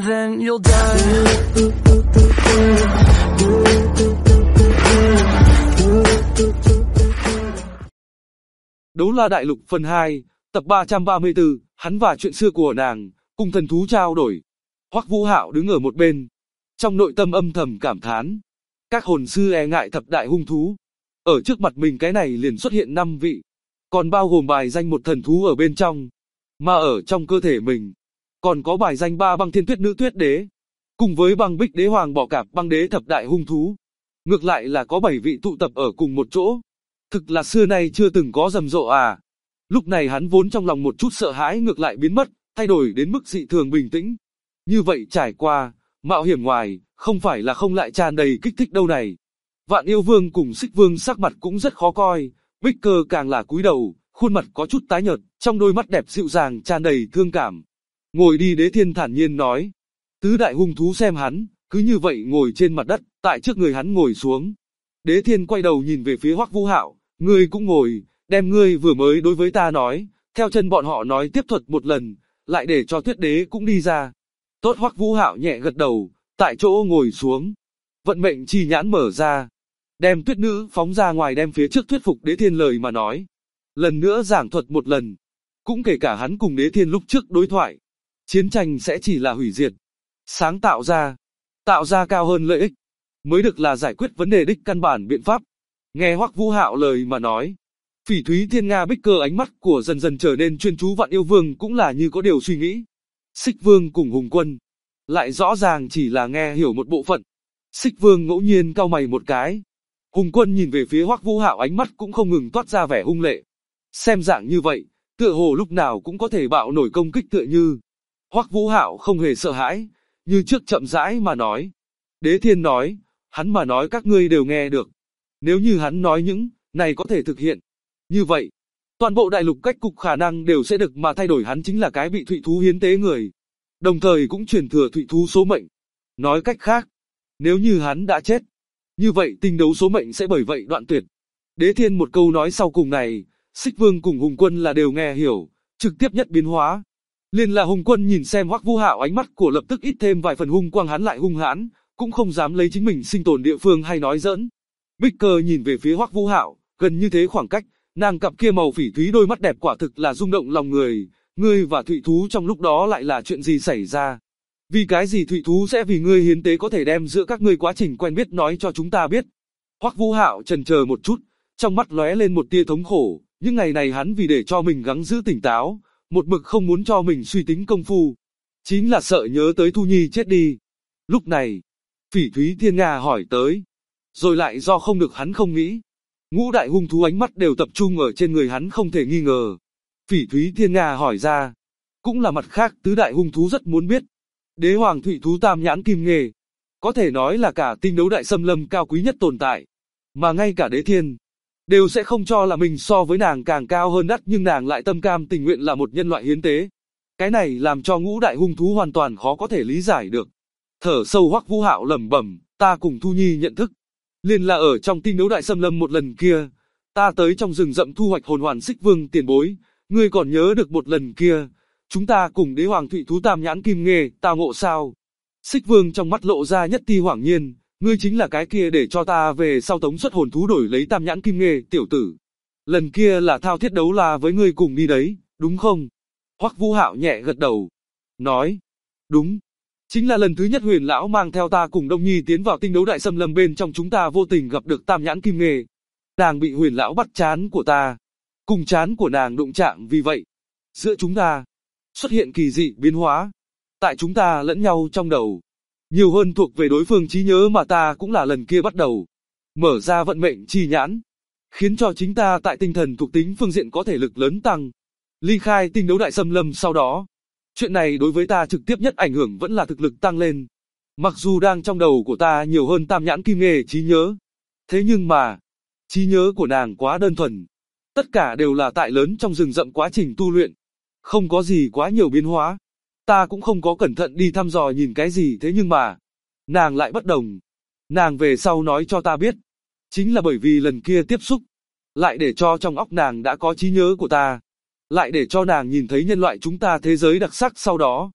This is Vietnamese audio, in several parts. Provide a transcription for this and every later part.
and then you'll die. Đấu La Đại Lục phần 2, tập 334, hắn và chuyện xưa của nàng, cùng thần thú trao đổi. Hoắc Vũ Hạo đứng ở một bên, trong nội tâm âm thầm cảm thán. Các hồn sư e ngại thập đại hung thú. Ở trước mặt mình cái này liền xuất hiện 5 vị, còn bao gồm bài danh một thần thú ở bên trong. Mà ở trong cơ thể mình, còn có bài danh 3 băng thiên tuyết nữ tuyết đế, cùng với băng bích đế hoàng bọ cạp băng đế thập đại hung thú. Ngược lại là có 7 vị tụ tập ở cùng một chỗ. Thực là xưa nay chưa từng có rầm rộ à. Lúc này hắn vốn trong lòng một chút sợ hãi ngược lại biến mất, thay đổi đến mức dị thường bình tĩnh. Như vậy trải qua, mạo hiểm ngoài, không phải là không lại tràn đầy kích thích đâu này. Vạn Yêu Vương cùng Xích Vương sắc mặt cũng rất khó coi, Bích Cơ càng là cúi đầu, khuôn mặt có chút tái nhợt, trong đôi mắt đẹp dịu dàng tràn đầy thương cảm. Ngồi đi, Đế Thiên thản nhiên nói. Tứ đại hung thú xem hắn, cứ như vậy ngồi trên mặt đất, tại trước người hắn ngồi xuống. Đế Thiên quay đầu nhìn về phía Hoắc Vũ Hạo, ngươi cũng ngồi, đem ngươi vừa mới đối với ta nói, theo chân bọn họ nói tiếp thuật một lần, lại để cho Tuyết Đế cũng đi ra. Tốt. Hoắc Vũ Hạo nhẹ gật đầu, tại chỗ ngồi xuống. Vận mệnh chi nhãn mở ra, đem Tuyết Nữ phóng ra ngoài, đem phía trước thuyết phục Đế Thiên lời mà nói. Lần nữa giảng thuật một lần, cũng kể cả hắn cùng Đế Thiên lúc trước đối thoại. Chiến tranh sẽ chỉ là hủy diệt, sáng tạo ra cao hơn lợi ích, mới được là giải quyết vấn đề đích căn bản biện pháp. Nghe Hoắc Vũ Hạo lời mà nói, Phỉ Thúy Thiên Nga Bích Cơ ánh mắt của dần dần trở nên chuyên chú. Vạn Yêu Vương cũng là như có điều suy nghĩ. Xích Vương cùng Hùng Quân lại rõ ràng chỉ là nghe hiểu một bộ phận. Xích Vương ngẫu nhiên cau mày một cái. Hùng Quân nhìn về phía Hoắc Vũ Hạo, ánh mắt cũng không ngừng toát ra vẻ hung lệ. Xem dạng như vậy, tựa hồ lúc nào cũng có thể bạo nổi công kích tựa như. Hoắc Vũ Hạo không hề sợ hãi, như trước chậm rãi mà nói. Đế Thiên nói, hắn mà nói các ngươi đều nghe được. Nếu như hắn nói những này có thể thực hiện, như vậy, toàn bộ đại lục cách cục khả năng đều sẽ được mà thay đổi. Hắn chính là cái bị thụy thú hiến tế người, đồng thời cũng truyền thừa thụy thú số mệnh. Nói cách khác, nếu như hắn đã chết, như vậy tinh đấu số mệnh sẽ bởi vậy đoạn tuyệt. Đế Thiên một câu nói sau cùng này, Xích Vương cùng Hùng Quân là đều nghe hiểu, trực tiếp nhất biến hóa. Liền là Hùng Quân nhìn xem Hoắc Vũ Hạo, ánh mắt của lập tức ít thêm vài phần hung quang, hắn lại hung hãn, cũng không dám lấy chính mình sinh tồn địa phương hay nói giỡn. Bích Cơ nhìn về phía Hoắc Vũ Hạo, gần như thế khoảng cách, nàng cặp kia màu phỉ thúy đôi mắt đẹp quả thực là rung động lòng người. Ngươi và thụy thú trong lúc đó lại là chuyện gì xảy ra? Vì cái gì thụy thú sẽ vì ngươi hiến tế? Có thể đem giữa các ngươi quá trình quen biết nói cho chúng ta biết. Hoắc Vũ Hạo chần chờ một chút, trong mắt lóe lên một tia thống khổ. Những ngày này hắn vì để cho mình gắng giữ tỉnh táo, một mực không muốn cho mình suy tính công phu, chính là sợ nhớ tới Thu Nhi chết đi. Lúc này, Phỉ Thúy Thiên Nga hỏi tới, rồi lại do không được hắn không nghĩ. Ngũ đại hung thú ánh mắt đều tập trung ở trên người hắn không thể nghi ngờ. Phỉ Thúy Thiên Nga hỏi ra, cũng là mặt khác tứ đại hung thú rất muốn biết. Đế hoàng thụy thú Tam Nhãn Kim Nghê, có thể nói là cả tinh đấu đại xâm lâm cao quý nhất tồn tại, mà ngay cả Đế Thiên đều sẽ không cho là mình so với nàng càng cao hơn đắt, nhưng nàng lại tâm cam tình nguyện là một nhân loại hiến tế. Cái này làm cho ngũ đại hung thú hoàn toàn khó có thể lý giải được. Thở sâu, Hoắc Vũ Hạo lẩm bẩm, ta cùng Thu Nhi nhận thức, liền là ở trong tinh đấu đại xâm lâm một lần kia, ta tới trong rừng rậm thu hoạch hồn hoàn. Xích Vương tiền bối, ngươi còn nhớ được một lần kia, chúng ta cùng đế hoàng thụy thú Tam Nhãn Kim Nghê tao ngộ sao? Xích Vương trong mắt lộ ra nhất ti hoảng nhiên, ngươi chính là cái kia để cho ta về sau tống xuất hồn thú đổi lấy Tam Nhãn Kim Nghê, tiểu tử. Lần kia là thao thiết đấu la với ngươi cùng đi đấy, đúng không? Hoắc Vũ Hạo nhẹ gật đầu, nói, đúng. Chính là lần thứ nhất Huyền lão mang theo ta cùng Đông Nhi tiến vào tinh đấu đại xâm lâm bên trong, chúng ta vô tình gặp được Tam Nhãn Kim Nghê. Nàng bị Huyền lão bắt trán của ta, cùng trán của nàng đụng chạm, vì vậy, giữa chúng ta xuất hiện kỳ dị biến hóa. Tại chúng ta lẫn nhau trong đầu, nhiều hơn thuộc về đối phương trí nhớ, mà ta cũng là lần kia bắt đầu mở ra vận mệnh chi nhãn, khiến cho chính ta tại tinh thần thuộc tính phương diện có thể lực lớn tăng. Ly khai tinh đấu đại xâm lâm sau đó, chuyện này đối với ta trực tiếp nhất ảnh hưởng vẫn là thực lực tăng lên. Mặc dù đang trong đầu của ta nhiều hơn Tam Nhãn Kim Nghê trí nhớ, thế nhưng mà, trí nhớ của nàng quá đơn thuần. Tất cả đều là tại lớn trong rừng rậm quá trình tu luyện, không có gì quá nhiều biến hóa. Ta cũng không có cẩn thận đi thăm dò nhìn cái gì, thế nhưng mà, nàng lại bất đồng. Nàng về sau nói cho ta biết, chính là bởi vì lần kia tiếp xúc, lại để cho trong óc nàng đã có trí nhớ của ta, lại để cho nàng nhìn thấy nhân loại chúng ta thế giới đặc sắc. Sau đó,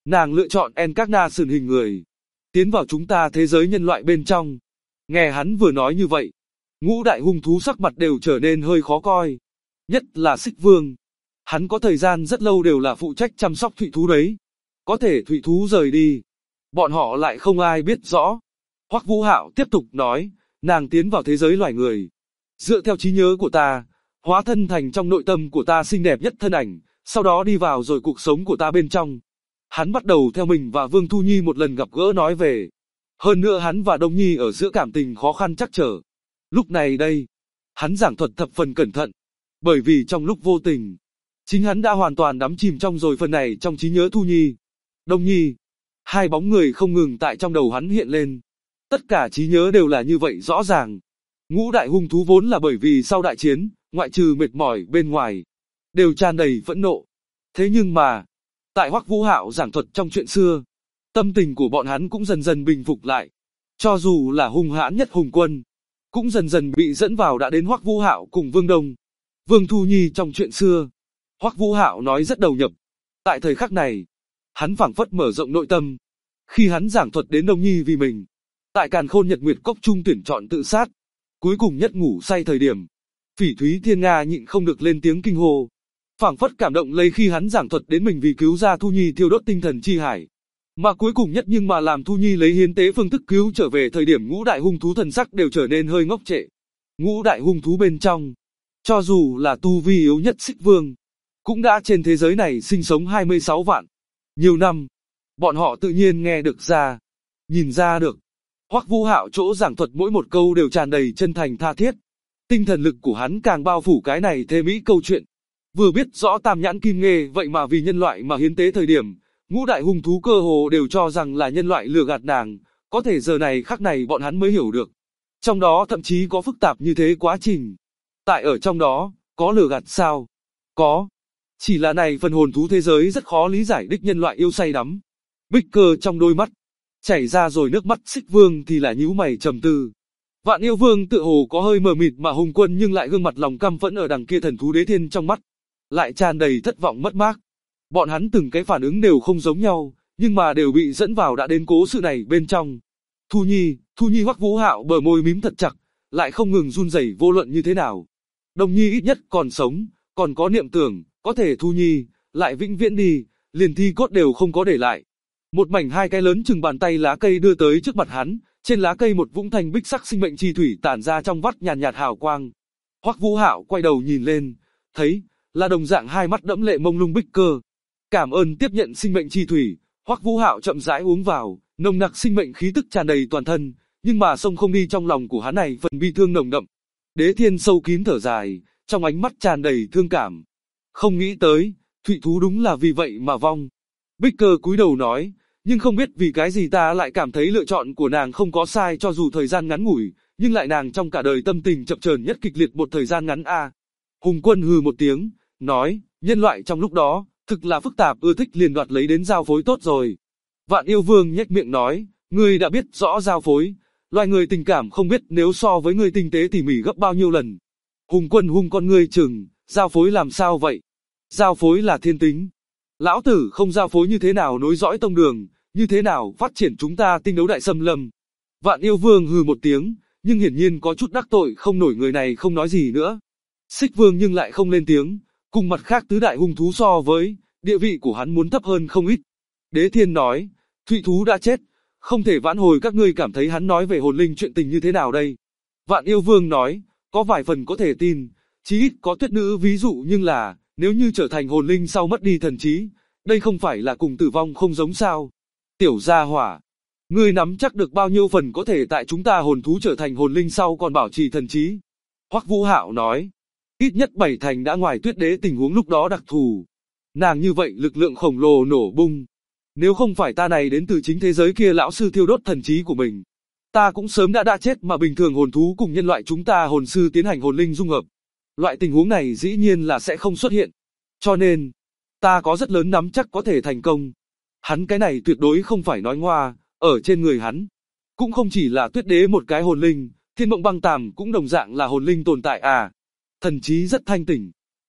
Nàng lựa chọn Encarnation hình người, tiến vào chúng ta thế giới nhân loại bên trong. Nghe hắn vừa nói như vậy, ngũ đại hung thú sắc mặt đều trở nên hơi khó coi. Nhất là Xích Vương. Hắn có thời gian rất lâu đều là phụ trách chăm sóc thụy thú đấy. Có thể thụy thú rời đi, bọn họ lại không ai biết rõ. Hoắc Vũ Hạo tiếp tục nói, nàng tiến vào thế giới loài người. Dựa theo trí nhớ của ta, hóa thân thành trong nội tâm của ta xinh đẹp nhất thân ảnh, sau đó đi vào rồi cuộc sống của ta bên trong. Hắn bắt đầu theo mình và Vương Thu Nhi một lần gặp gỡ nói về. Hơn nữa hắn và Đông Nhi ở giữa cảm tình khó khăn trắc trở. Lúc này đây, hắn giảng thuật thập phần cẩn thận. Bởi vì trong lúc vô tình, chính hắn đã hoàn toàn đắm chìm trong rồi phần này trong trí nhớ Thu Nhi, Đông Nhi. Hai bóng người không ngừng tại trong đầu hắn hiện lên. Tất cả trí nhớ đều là như vậy rõ ràng. Ngũ đại hung thú vốn là bởi vì sau đại chiến, ngoại trừ mệt mỏi bên ngoài, đều tràn đầy phẫn nộ. Thế nhưng mà, tại Hoắc Vũ Hạo giảng thuật trong chuyện xưa, tâm tình của bọn hắn cũng dần dần bình phục lại. Cho dù là hung hãn nhất Hùng Quân, cũng dần dần bị dẫn vào đã đến Hoắc Vũ Hạo cùng Vương Đông, Vương Thu Nhi trong chuyện xưa. Hoắc Vũ Hạo nói rất đầu nhập. Tại thời khắc này, hắn phảng phất mở rộng nội tâm. Khi hắn giảng thuật đến Đông Nhi vì mình, tại Càn Khôn Nhật Nguyệt Cốc trung tuyển chọn tự sát, cuối cùng nhất ngủ say thời điểm, Phỉ Thúy Thiên Nga nhịn không được lên tiếng kinh hô. Phảng phất cảm động lấy khi hắn giảng thuật đến mình vì cứu ra Thu Nhi thiêu đốt tinh thần chi hải. Mà cuối cùng nhất nhưng mà làm Thu Nhi lấy hiến tế phương thức cứu trở về thời điểm ngũ đại hung thú thần sắc đều trở nên hơi ngốc trệ. Ngũ đại hung thú bên trong, cho dù là tu vi yếu nhất Xích Vương, cũng đã trên thế giới này sinh sống 26 vạn. Nhiều năm, bọn họ tự nhiên nghe được ra, nhìn ra được. Hoắc Vũ Hạo chỗ giảng thuật mỗi một câu đều tràn đầy chân thành tha thiết. Tinh thần lực của hắn càng bao phủ cái này thê mỹ câu chuyện. Vừa biết rõ Tam Nhãn Kim Nghê vậy mà vì nhân loại mà hiến tế thời điểm, ngũ đại hung thú cơ hồ đều cho rằng là nhân loại lừa gạt nàng, có thể giờ này khắc này bọn hắn mới hiểu được. Trong đó thậm chí có phức tạp như thế quá trình. Tại ở trong đó, có lừa gạt sao? Có. Chỉ là này phần hồn thú thế giới rất khó lý giải đích nhân loại yêu say đắm. Bích Cơ trong đôi mắt chảy ra rồi nước mắt. Xích Vương thì là nhíu mày trầm tư. Vạn Yêu Vương tựa hồ có hơi mờ mịt mà Hùng Quân nhưng lại gương mặt lòng căm phẫn ở đằng kia thần thú đế thiên trong mắt lại tràn đầy thất vọng mất mát. Bọn hắn từng cái phản ứng đều không giống nhau, nhưng mà đều bị dẫn vào đã đến cố sự này bên trong. Thu Nhi Hoắc Vũ Hạo bờ môi mím thật chặt, lại không ngừng run rẩy vô luận như thế nào. Đông Nhi ít nhất còn sống, còn có niệm tưởng, có thể Thu Nhi lại vĩnh viễn đi, liền thi cốt đều không có để lại. Một mảnh hai cái lớn chừng bàn tay lá cây đưa tới trước mặt hắn, trên lá cây một vũng thanh bích sắc sinh mệnh chi thủy tản ra trong vắt nhàn nhạt hào quang. Hoắc Vũ Hạo quay đầu nhìn lên, thấy là đồng dạng hai mắt đẫm lệ mông lung Bích Cơ. Cảm ơn tiếp nhận sinh mệnh chi thủy, Hoắc Vũ Hạo chậm rãi uống vào, nồng nặc sinh mệnh khí tức tràn đầy toàn thân, nhưng mà sông không đi trong lòng của hắn này phần bi thương nồng đậm. Đế Thiên sâu kín thở dài, trong ánh mắt tràn đầy thương cảm. Không nghĩ tới, thụy thú đúng là vì vậy mà vong. Bích Cơ cúi đầu nói, nhưng không biết vì cái gì ta lại cảm thấy lựa chọn của nàng không có sai cho dù thời gian ngắn ngủi, nhưng lại nàng trong cả đời tâm tình chập chờn nhất kịch liệt một thời gian ngắn a. Hùng Quân hừ một tiếng, nói, nhân loại trong lúc đó, thực là phức tạp ưa thích liền đoạt lấy đến giao phối tốt rồi. Vạn Yêu Vương nhếch miệng nói, ngươi đã biết rõ giao phối, loài người tình cảm không biết nếu so với ngươi tinh tế tỉ mỉ gấp bao nhiêu lần. Hùng Quân hung con ngươi chừng, giao phối làm sao vậy? Giao phối là thiên tính. Lão tử không giao phối như thế nào nối dõi tông đường, như thế nào phát triển chúng ta tinh đấu đại xâm lâm. Vạn Yêu Vương hừ một tiếng, nhưng hiển nhiên có chút đắc tội không nổi người này không nói gì nữa. Xích Vương nhưng lại không lên tiếng, cùng mặt khác tứ đại hung thú so với, địa vị của hắn muốn thấp hơn không ít. Đế Thiên nói, thụy thú đã chết, không thể vãn hồi, các ngươi cảm thấy hắn nói về hồn linh chuyện tình như thế nào đây? Vạn Yêu Vương nói, có vài phần có thể tin, chí ít có tuyết nữ ví dụ, nhưng là, nếu như trở thành hồn linh sau mất đi thần trí, đây không phải là cùng tử vong không giống sao? Tiểu gia hỏa, ngươi nắm chắc được bao nhiêu phần có thể tại chúng ta hồn thú trở thành hồn linh sau còn bảo trì thần trí? Hoắc Vũ Hạo nói, ít nhất 7 thành đã, ngoài Tuyết Đế tình huống lúc đó đặc thù. Nàng như vậy lực lượng khổng lồ nổ bung. Nếu không phải ta này đến từ chính thế giới kia lão sư thiêu đốt thần trí của mình, ta cũng sớm đã chết, mà bình thường hồn thú cùng nhân loại chúng ta hồn sư tiến hành hồn linh dung hợp. Loại tình huống này dĩ nhiên là sẽ không xuất hiện. Cho nên, ta có rất lớn nắm chắc có thể thành công. Hắn cái này tuyệt đối không phải nói ngoa, ở trên người hắn. Cũng không chỉ là Tuyết Đế một cái hồn linh, Thiên Mộng Băng Tàm cũng đồng dạng là hồn linh tồn tại à. Thần trí rất thanh tỉnh.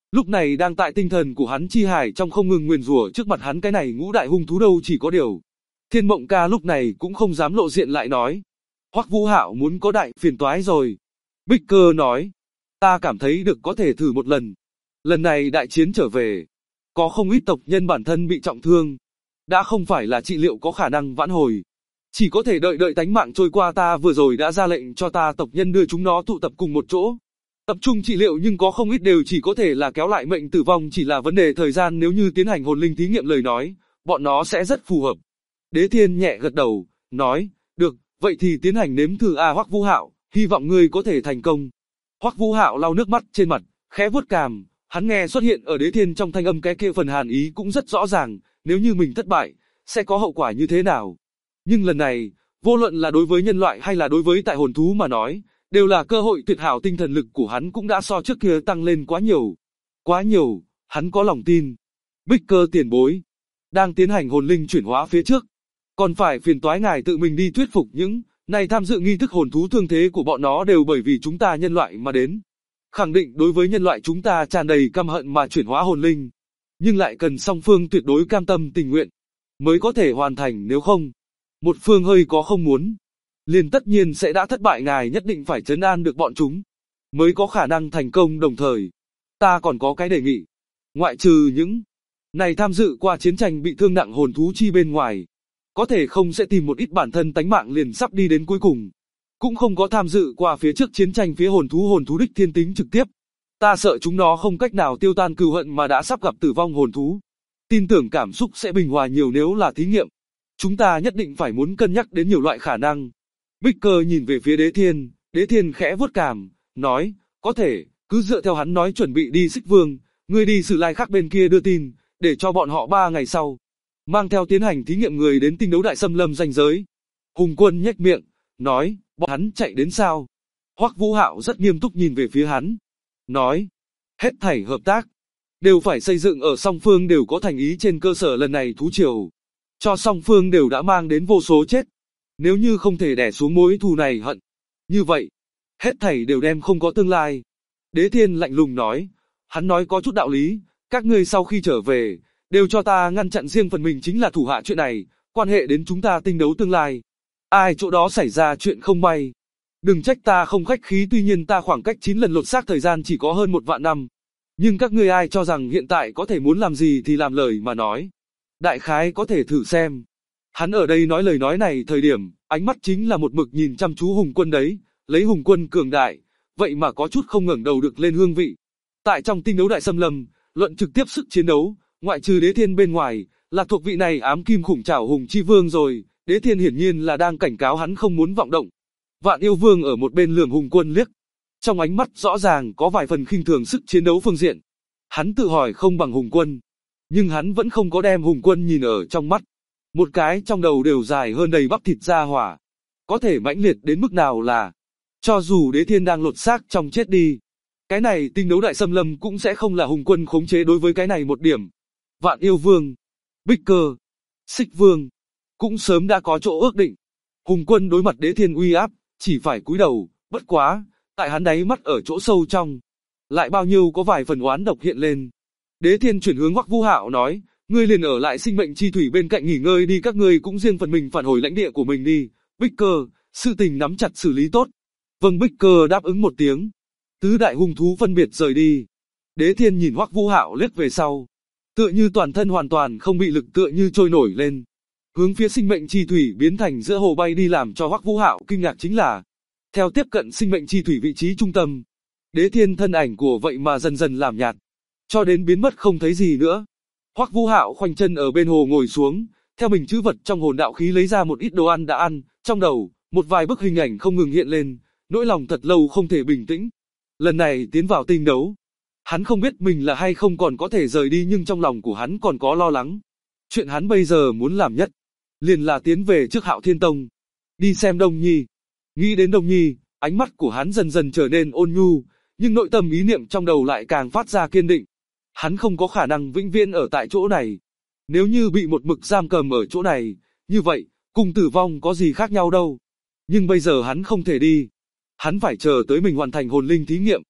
Lúc này đang tại tinh thần của hắn chi hải trong không ngừng nguyền rủa trước mặt hắn cái này ngũ đại hung thú đâu chỉ có điều. Thiên Mộng Ca lúc này cũng không dám lộ diện lại nói. Hoắc Vũ Hạo muốn có đại phiền toái rồi. Bích Cơ nói. Ta cảm thấy được có thể thử một lần. Lần này đại chiến trở về. Có không ít tộc nhân bản thân bị trọng thương. Đã không phải là trị liệu có khả năng vãn hồi. Chỉ có thể đợi tánh mạng trôi qua, ta vừa rồi đã ra lệnh cho ta tộc nhân đưa chúng nó tụ tập cùng một chỗ. Tập trung trị liệu, nhưng có không ít đều chỉ có thể là kéo lại mệnh tử vong, chỉ là vấn đề thời gian. Nếu như tiến hành hồn linh thí nghiệm lời nói, bọn nó sẽ rất phù hợp. Đế Thiên nhẹ gật đầu, nói, được, vậy thì tiến hành nếm thử a Hoắc Vũ Hạo, hy vọng ngươi có thể thành công. Hoắc Vũ Hạo lau nước mắt trên mặt, khẽ vuốt cằm, hắn nghe xuất hiện ở Đế Thiên trong thanh âm cái kia phần hàn ý cũng rất rõ ràng, nếu như mình thất bại, sẽ có hậu quả như thế nào. Nhưng lần này, vô luận là đối với nhân loại hay là đối với tại hồn thú mà nói, đều là cơ hội tuyệt hảo, tinh thần lực của hắn cũng đã so trước kia tăng lên quá nhiều. Quá nhiều, hắn có lòng tin. Bích Cơ tiền bối, đang tiến hành hồn linh chuyển hóa phía trước. Còn phải phiền toái ngài tự mình đi thuyết phục những này tham dự nghi thức hồn thú, thương thế của bọn nó đều bởi vì chúng ta nhân loại mà đến. Khẳng định đối với nhân loại chúng ta tràn đầy căm hận mà chuyển hóa hồn linh. Nhưng lại cần song phương tuyệt đối cam tâm tình nguyện mới có thể hoàn thành, nếu không, một phương hơi có không muốn, liền tất nhiên sẽ đã thất bại. Ngài nhất định phải trấn an được bọn chúng, mới có khả năng thành công. Đồng thời, ta còn có cái đề nghị, ngoại trừ những này tham dự qua chiến tranh bị thương nặng hồn thú chi bên ngoài, có thể không sẽ tìm một ít bản thân tánh mạng liền sắp đi đến cuối cùng, cũng không có tham dự qua phía trước chiến tranh phía hồn thú đích thiên tính trực tiếp. Ta sợ chúng nó không cách nào tiêu tan cừu hận mà đã sắp gặp tử vong hồn thú. Tin tưởng cảm xúc sẽ bình hòa nhiều nếu là thí nghiệm. Chúng ta nhất định phải muốn cân nhắc đến nhiều loại khả năng. Bích Cơ nhìn về phía Đế Thiên khẽ vuốt cằm, nói, có thể, cứ dựa theo hắn nói chuẩn bị đi Xích Vương, ngươi đi Sử Lai Khắc bên kia đưa tin, để cho bọn họ 3 ngày sau mang theo tiến hành thí nghiệm người đến Tinh Đấu Đại Xâm Lâm ranh giới. Hùng Quân nhếch miệng, nói, bọn hắn chạy đến sao? Hoắc Vũ Hạo rất nghiêm túc nhìn về phía hắn, nói, hết thảy hợp tác đều phải xây dựng ở song phương đều có thành ý trên cơ sở lần này thú triều, cho song phương đều đã mang đến vô số chết. Nếu như không thể đè xuống mối thù này hận, như vậy, hết thảy đều đem không có tương lai. Đế Thiên lạnh lùng nói, hắn nói có chút đạo lý, các ngươi sau khi trở về, đều cho ta ngăn chặn riêng phần mình chính là thủ hạ chuyện này, quan hệ đến chúng ta tinh đấu tương lai. Ai chỗ đó xảy ra chuyện không may, đừng trách ta không khách khí, tuy nhiên ta khoảng cách 9 lần lột xác thời gian chỉ có hơn 1 vạn năm. Nhưng các ngươi ai cho rằng hiện tại có thể muốn làm gì thì làm, lời mà nói. Đại khái có thể thử xem. Hắn ở đây nói lời nói này thời điểm, ánh mắt chính là một mực nhìn chăm chú Hùng Quân đấy, lấy Hùng Quân cường đại, vậy mà có chút không ngẩng đầu được lên hương vị. Tại trong Tinh Đấu Đại Xâm Lâm, luận trực tiếp sức chiến đấu, ngoại trừ Đế Thiên bên ngoài, là thuộc vị này ám kim khủng trảo Hùng Chi Vương rồi. Đế Thiên hiển nhiên là đang cảnh cáo hắn không muốn vọng động. Vạn Yêu Vương ở một bên lườm Hùng Quân liếc, trong ánh mắt rõ ràng có vài phần khinh thường sức chiến đấu phương diện. Hắn tự hỏi không bằng Hùng Quân, nhưng hắn vẫn không có đem Hùng Quân nhìn ở trong mắt. Một cái trong đầu đều dài hơn đầy bắp thịt ra hỏa, có thể mãnh liệt đến mức nào là, cho dù Đế Thiên đang lột xác trong chết đi, cái này Tinh Đấu Đại Xâm Lâm cũng sẽ không là Hùng Quân khống chế. Đối với cái này một điểm, Vạn Yêu Vương, Bích Cơ, Xích Vương cũng sớm đã có chỗ ước định. Hùng Quân đối mặt Đế Thiên uy áp, chỉ phải cúi đầu, bất quá, tại hắn đáy mắt ở chỗ sâu trong, lại bao nhiêu có vài phần oán độc hiện lên. Đế Thiên chuyển hướng Hoắc Vũ Hạo nói, ngươi liền ở lại sinh mệnh chi thủy bên cạnh nghỉ ngơi đi, các ngươi cũng riêng phần mình phản hồi lãnh địa của mình đi. Bích Cơ, sự tình nắm chặt xử lý tốt. Vâng. Bích Cơ đáp ứng một tiếng. Tứ đại hung thú phân biệt rời đi. Đế Thiên nhìn Hoắc Vũ Hạo liếc về sau, tựa như toàn thân hoàn toàn không bị lực, tựa như trôi nổi lên, hướng phía sinh mệnh chi thủy biến thành giữa hồ bay đi. Làm cho Hoắc Vũ Hạo kinh ngạc chính là, theo tiếp cận sinh mệnh chi thủy vị trí trung tâm, Đế Thiên thân ảnh của vậy mà dần dần làm nhạt, cho đến biến mất không thấy gì nữa. Hoắc Vũ Hạo khoanh chân ở bên hồ ngồi xuống, theo mình trữ vật trong hồn đạo khí lấy ra một ít đồ ăn đã ăn, trong đầu, một vài bức hình ảnh không ngừng hiện lên, nỗi lòng thật lâu không thể bình tĩnh. Lần này tiến vào tinh đấu, hắn không biết mình là hay không còn có thể rời đi, nhưng trong lòng của hắn còn có lo lắng. Chuyện hắn bây giờ muốn làm nhất, liền là tiến về trước Hạo Thiên Tông, đi xem Đông Nhi. Nghĩ đến Đông Nhi, ánh mắt của hắn dần dần trở nên ôn nhu, nhưng nội tâm ý niệm trong đầu lại càng phát ra kiên định. Hắn không có khả năng vĩnh viễn ở tại chỗ này. Nếu như bị một mực giam cầm ở chỗ này, như vậy, cùng tử vong có gì khác nhau đâu. Nhưng bây giờ hắn không thể đi. Hắn phải chờ tới mình hoàn thành hồn linh thí nghiệm.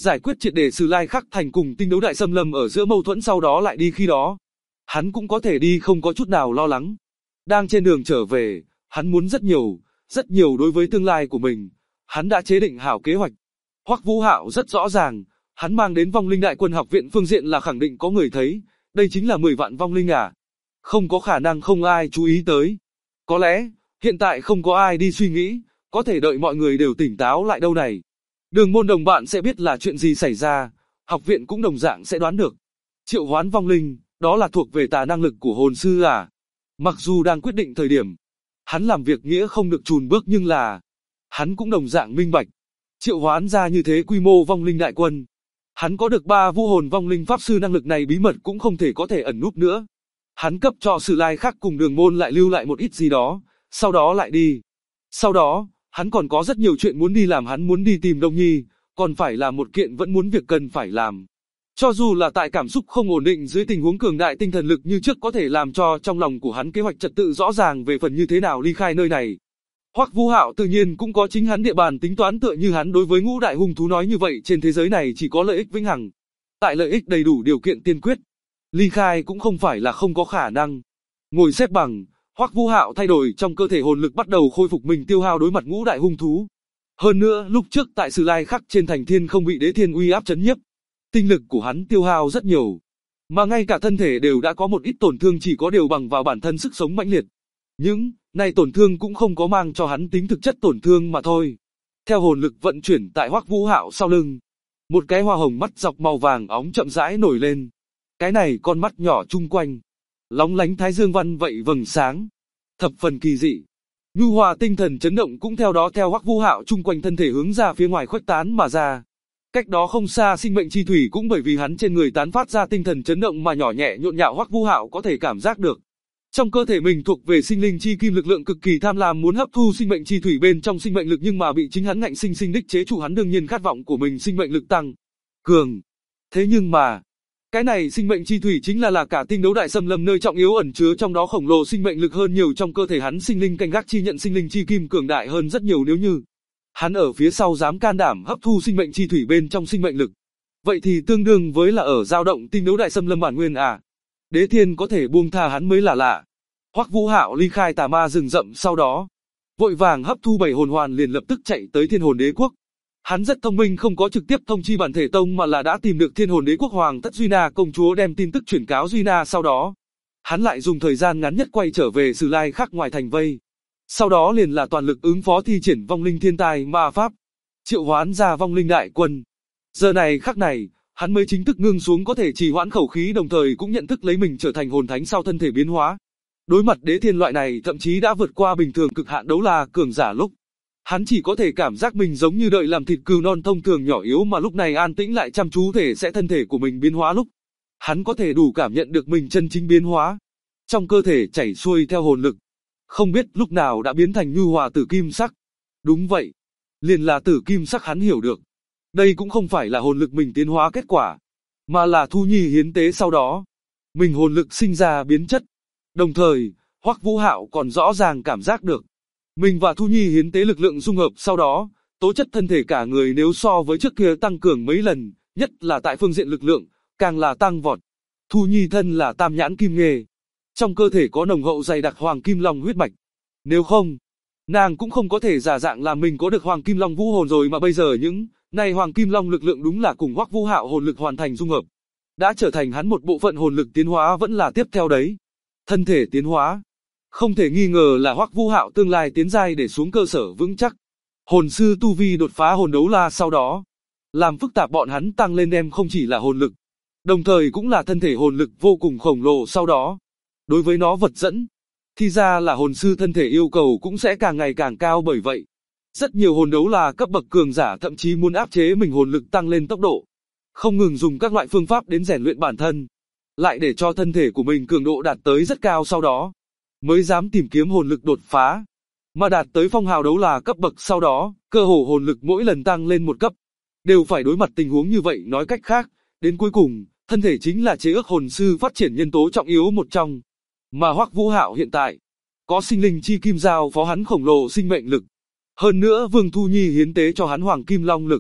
giải quyết triệt để Sử Lai Khắc Thành cùng Tinh Đấu Đại Xâm Lâm ở giữa mâu thuẫn, sau đó lại đi, khi đó hắn cũng có thể đi không có chút nào lo lắng. Đang trên đường trở về, hắn muốn rất nhiều đối với tương lai của mình, hắn đã chế định hảo kế hoạch. Hoắc Vũ Hạo rất rõ ràng, hắn mang đến vong linh đại quân học viện phương diện là khẳng định có người thấy, đây chính là 10 vạn vong linh à. Không có khả năng không ai chú ý tới. Có lẽ, hiện tại không có ai đi suy nghĩ, có thể đợi mọi người đều tỉnh táo lại đâu này. Đường môn đồng bạn sẽ biết là chuyện gì xảy ra, học viện cũng đồng dạng sẽ đoán được. Triệu hoán vong linh, đó là thuộc về tà năng lực của hồn sư à. Mặc dù đang quyết định thời điểm, hắn làm việc nghĩa không được chùn bước, nhưng là hắn cũng đồng dạng minh bạch. Triệu hoán ra như thế quy mô vong linh đại quân, hắn có được 3 vũ hồn vong linh pháp sư, năng lực này bí mật cũng không thể có thể ẩn núp nữa. Hắn cấp cho Sử Lai Khắc cùng Đường môn lại lưu lại một ít gì đó, sau đó lại đi. Sau đó, hắn còn có rất nhiều chuyện muốn đi làm, hắn muốn đi tìm Đông Nhi, còn phải là một kiện vẫn muốn việc cần phải làm. Cho dù là tại cảm xúc không ổn định dưới tình huống cường đại tinh thần lực như trước có thể làm cho trong lòng của hắn kế hoạch trật tự rõ ràng về phần như thế nào ly khai nơi này. Hoắc Vũ Hạo tự nhiên cũng có chính hắn địa bàn tính toán, tựa như hắn đối với ngũ đại hung thú nói như vậy, trên thế giới này chỉ có lợi ích vĩnh hằng. Tại lợi ích đầy đủ điều kiện tiên quyết, ly khai cũng không phải là không có khả năng. Ngồi xếp bằng, Hoắc Vũ Hạo thay đổi trong cơ thể hồn lực, bắt đầu khôi phục mình tiêu hao đối mặt ngũ đại hung thú. Hơn nữa, lúc trước tại Sử Lai Khắc trên thành thiên không bị đế thiên uy áp chấn nhiếp, tinh lực của hắn tiêu hao rất nhiều, mà ngay cả thân thể đều đã có một ít tổn thương, chỉ có điều bằng vào bản thân sức sống mãnh liệt. Những này tổn thương cũng không có mang cho hắn tính thực chất tổn thương mà thôi. Theo hồn lực vận chuyển tại Hoắc Vũ Hạo sau lưng, một cái hoa hồng mắt dọc màu vàng óng chậm rãi nổi lên. Cái này con mắt nhỏ chung quanh, lóng lánh thái dương văn vậy vầng sáng, thập phần kỳ dị. Nhu hòa tinh thần chấn động cũng theo đó theo Hoắc Vũ Hạo chung quanh thân thể hướng ra phía ngoài khuếch tán mà ra. Cách đó không xa sinh mệnh chi thủy cũng bởi vì hắn trên người tán phát ra tinh thần chấn động mà nhỏ nhẹ nhộn nhạo, Hoắc Vũ Hạo có thể cảm giác được. Trong cơ thể mình thuộc về sinh linh chi kim lực lượng cực kỳ tham lam, muốn hấp thu sinh mệnh chi thủy bên trong sinh mệnh lực, nhưng mà bị chính hắn ngạnh sinh sinh đích chế trụ. Hắn đương nhiên khát vọng của mình sinh mệnh lực tăng cường. Thế nhưng mà, cái này sinh mệnh chi thủy chính là cả Tinh Đấu Đại Xâm Lâm nơi trọng yếu ẩn chứa trong đó khổng lồ sinh mệnh lực hơn nhiều. Trong cơ thể hắn sinh linh canh gác chi nhận sinh linh chi kim cường đại hơn rất nhiều, nếu như hắn ở phía sau dám can đảm hấp thu sinh mệnh chi thủy bên trong sinh mệnh lực, vậy thì tương đương với là ở dao động Tinh Đấu Đại Xâm Lâm bản nguyên à. Đế thiên có thể buông tha hắn mới là lạ. Hoắc Vũ Hạo ly khai tà ma rừng rậm sau đó, vội vàng hấp thu 7 hồn hoàn, liền lập tức chạy tới Thiên Hồn Đế Quốc. Hắn rất thông minh, không có trực tiếp thông chi bản thể tông mà là đã tìm được Thiên Hồn Đế Quốc hoàng thất Duy Na công chúa, đem tin tức chuyển cáo Duy Na, sau đó hắn lại dùng thời gian ngắn nhất quay trở về Sử Lai Khắc ngoài thành vây. Sau đó liền là toàn lực ứng phó, thi triển vong linh thiên tài ma pháp, triệu hoán ra vong linh đại quân. Giờ này khắc này, hắn mới chính thức ngưng xuống, có thể trì hoãn khẩu khí, đồng thời cũng nhận thức lấy mình trở thành hồn thánh sau thân thể biến hóa. Đối mặt đế thiên loại này thậm chí đã vượt qua bình thường cực hạn đấu la cường giả lúc, hắn chỉ có thể cảm giác mình giống như đợi làm thịt cừu non thông thường nhỏ yếu, mà lúc này an tĩnh lại chăm chú thể sẽ thân thể của mình biến hóa lúc, hắn có thể đủ cảm nhận được mình chân chính biến hóa. Trong cơ thể chảy xuôi theo hồn lực, không biết lúc nào đã biến thành nhu hòa tử kim sắc. Đúng vậy, liền là tử kim sắc. Hắn hiểu được, đây cũng không phải là hồn lực mình tiến hóa kết quả, mà là Thu Nhi hiến tế sau đó, mình hồn lực sinh ra biến chất. Đồng thời, Hoắc Vũ Hạo còn rõ ràng cảm giác được, mình và Thu Nhi hiến tế lực lượng dung hợp sau đó, tố chất thân thể cả người nếu so với trước kia tăng cường mấy lần, nhất là tại phương diện lực lượng, càng là tăng vọt. Thu Nhi thân là tam nhãn kim nghề, trong cơ thể có nồng hậu dày đặc hoàng kim long huyết mạch. Nếu không, nàng cũng không có thể giả dạng là mình có được hoàng kim long vũ hồn rồi, mà bây giờ những này hoàng kim long lực lượng đúng là cùng Hoắc Vũ Hạo hồn lực hoàn thành dung hợp, đã trở thành hắn một bộ phận. Hồn lực tiến hóa vẫn là tiếp theo đấy. Thân thể tiến hóa, không thể nghi ngờ là Hoắc Vũ Hạo tương lai tiến giai để xuống cơ sở vững chắc. Hồn sư tu vi đột phá hồn đấu la sau đó, làm phức tạp bọn hắn tăng lên em không chỉ là hồn lực, đồng thời cũng là thân thể hồn lực vô cùng khổng lồ sau đó. Đối với nó vật dẫn, thì ra là hồn sư thân thể yêu cầu cũng sẽ càng ngày càng cao, bởi vậy, rất nhiều hồn đấu la cấp bậc cường giả thậm chí muốn áp chế mình hồn lực tăng lên tốc độ, không ngừng dùng các loại phương pháp đến rèn luyện bản thân, lại để cho thân thể của mình cường độ đạt tới rất cao sau đó, mới dám tìm kiếm hồn lực đột phá. Mà đạt tới phong hào đấu la cấp bậc sau đó, cơ hồ hồn lực mỗi lần tăng lên một cấp, đều phải đối mặt tình huống như vậy. Nói cách khác, đến cuối cùng, thân thể chính là chế ước hồn sư phát triển nhân tố trọng yếu một trong. Mà Hoắc Vũ Hạo hiện tại, có sinh linh chi kim giao phó hắn khổng lồ sinh mệnh lực. Hơn nữa Vương Thu Nhi hiến tế cho hắn hoàng kim long lực.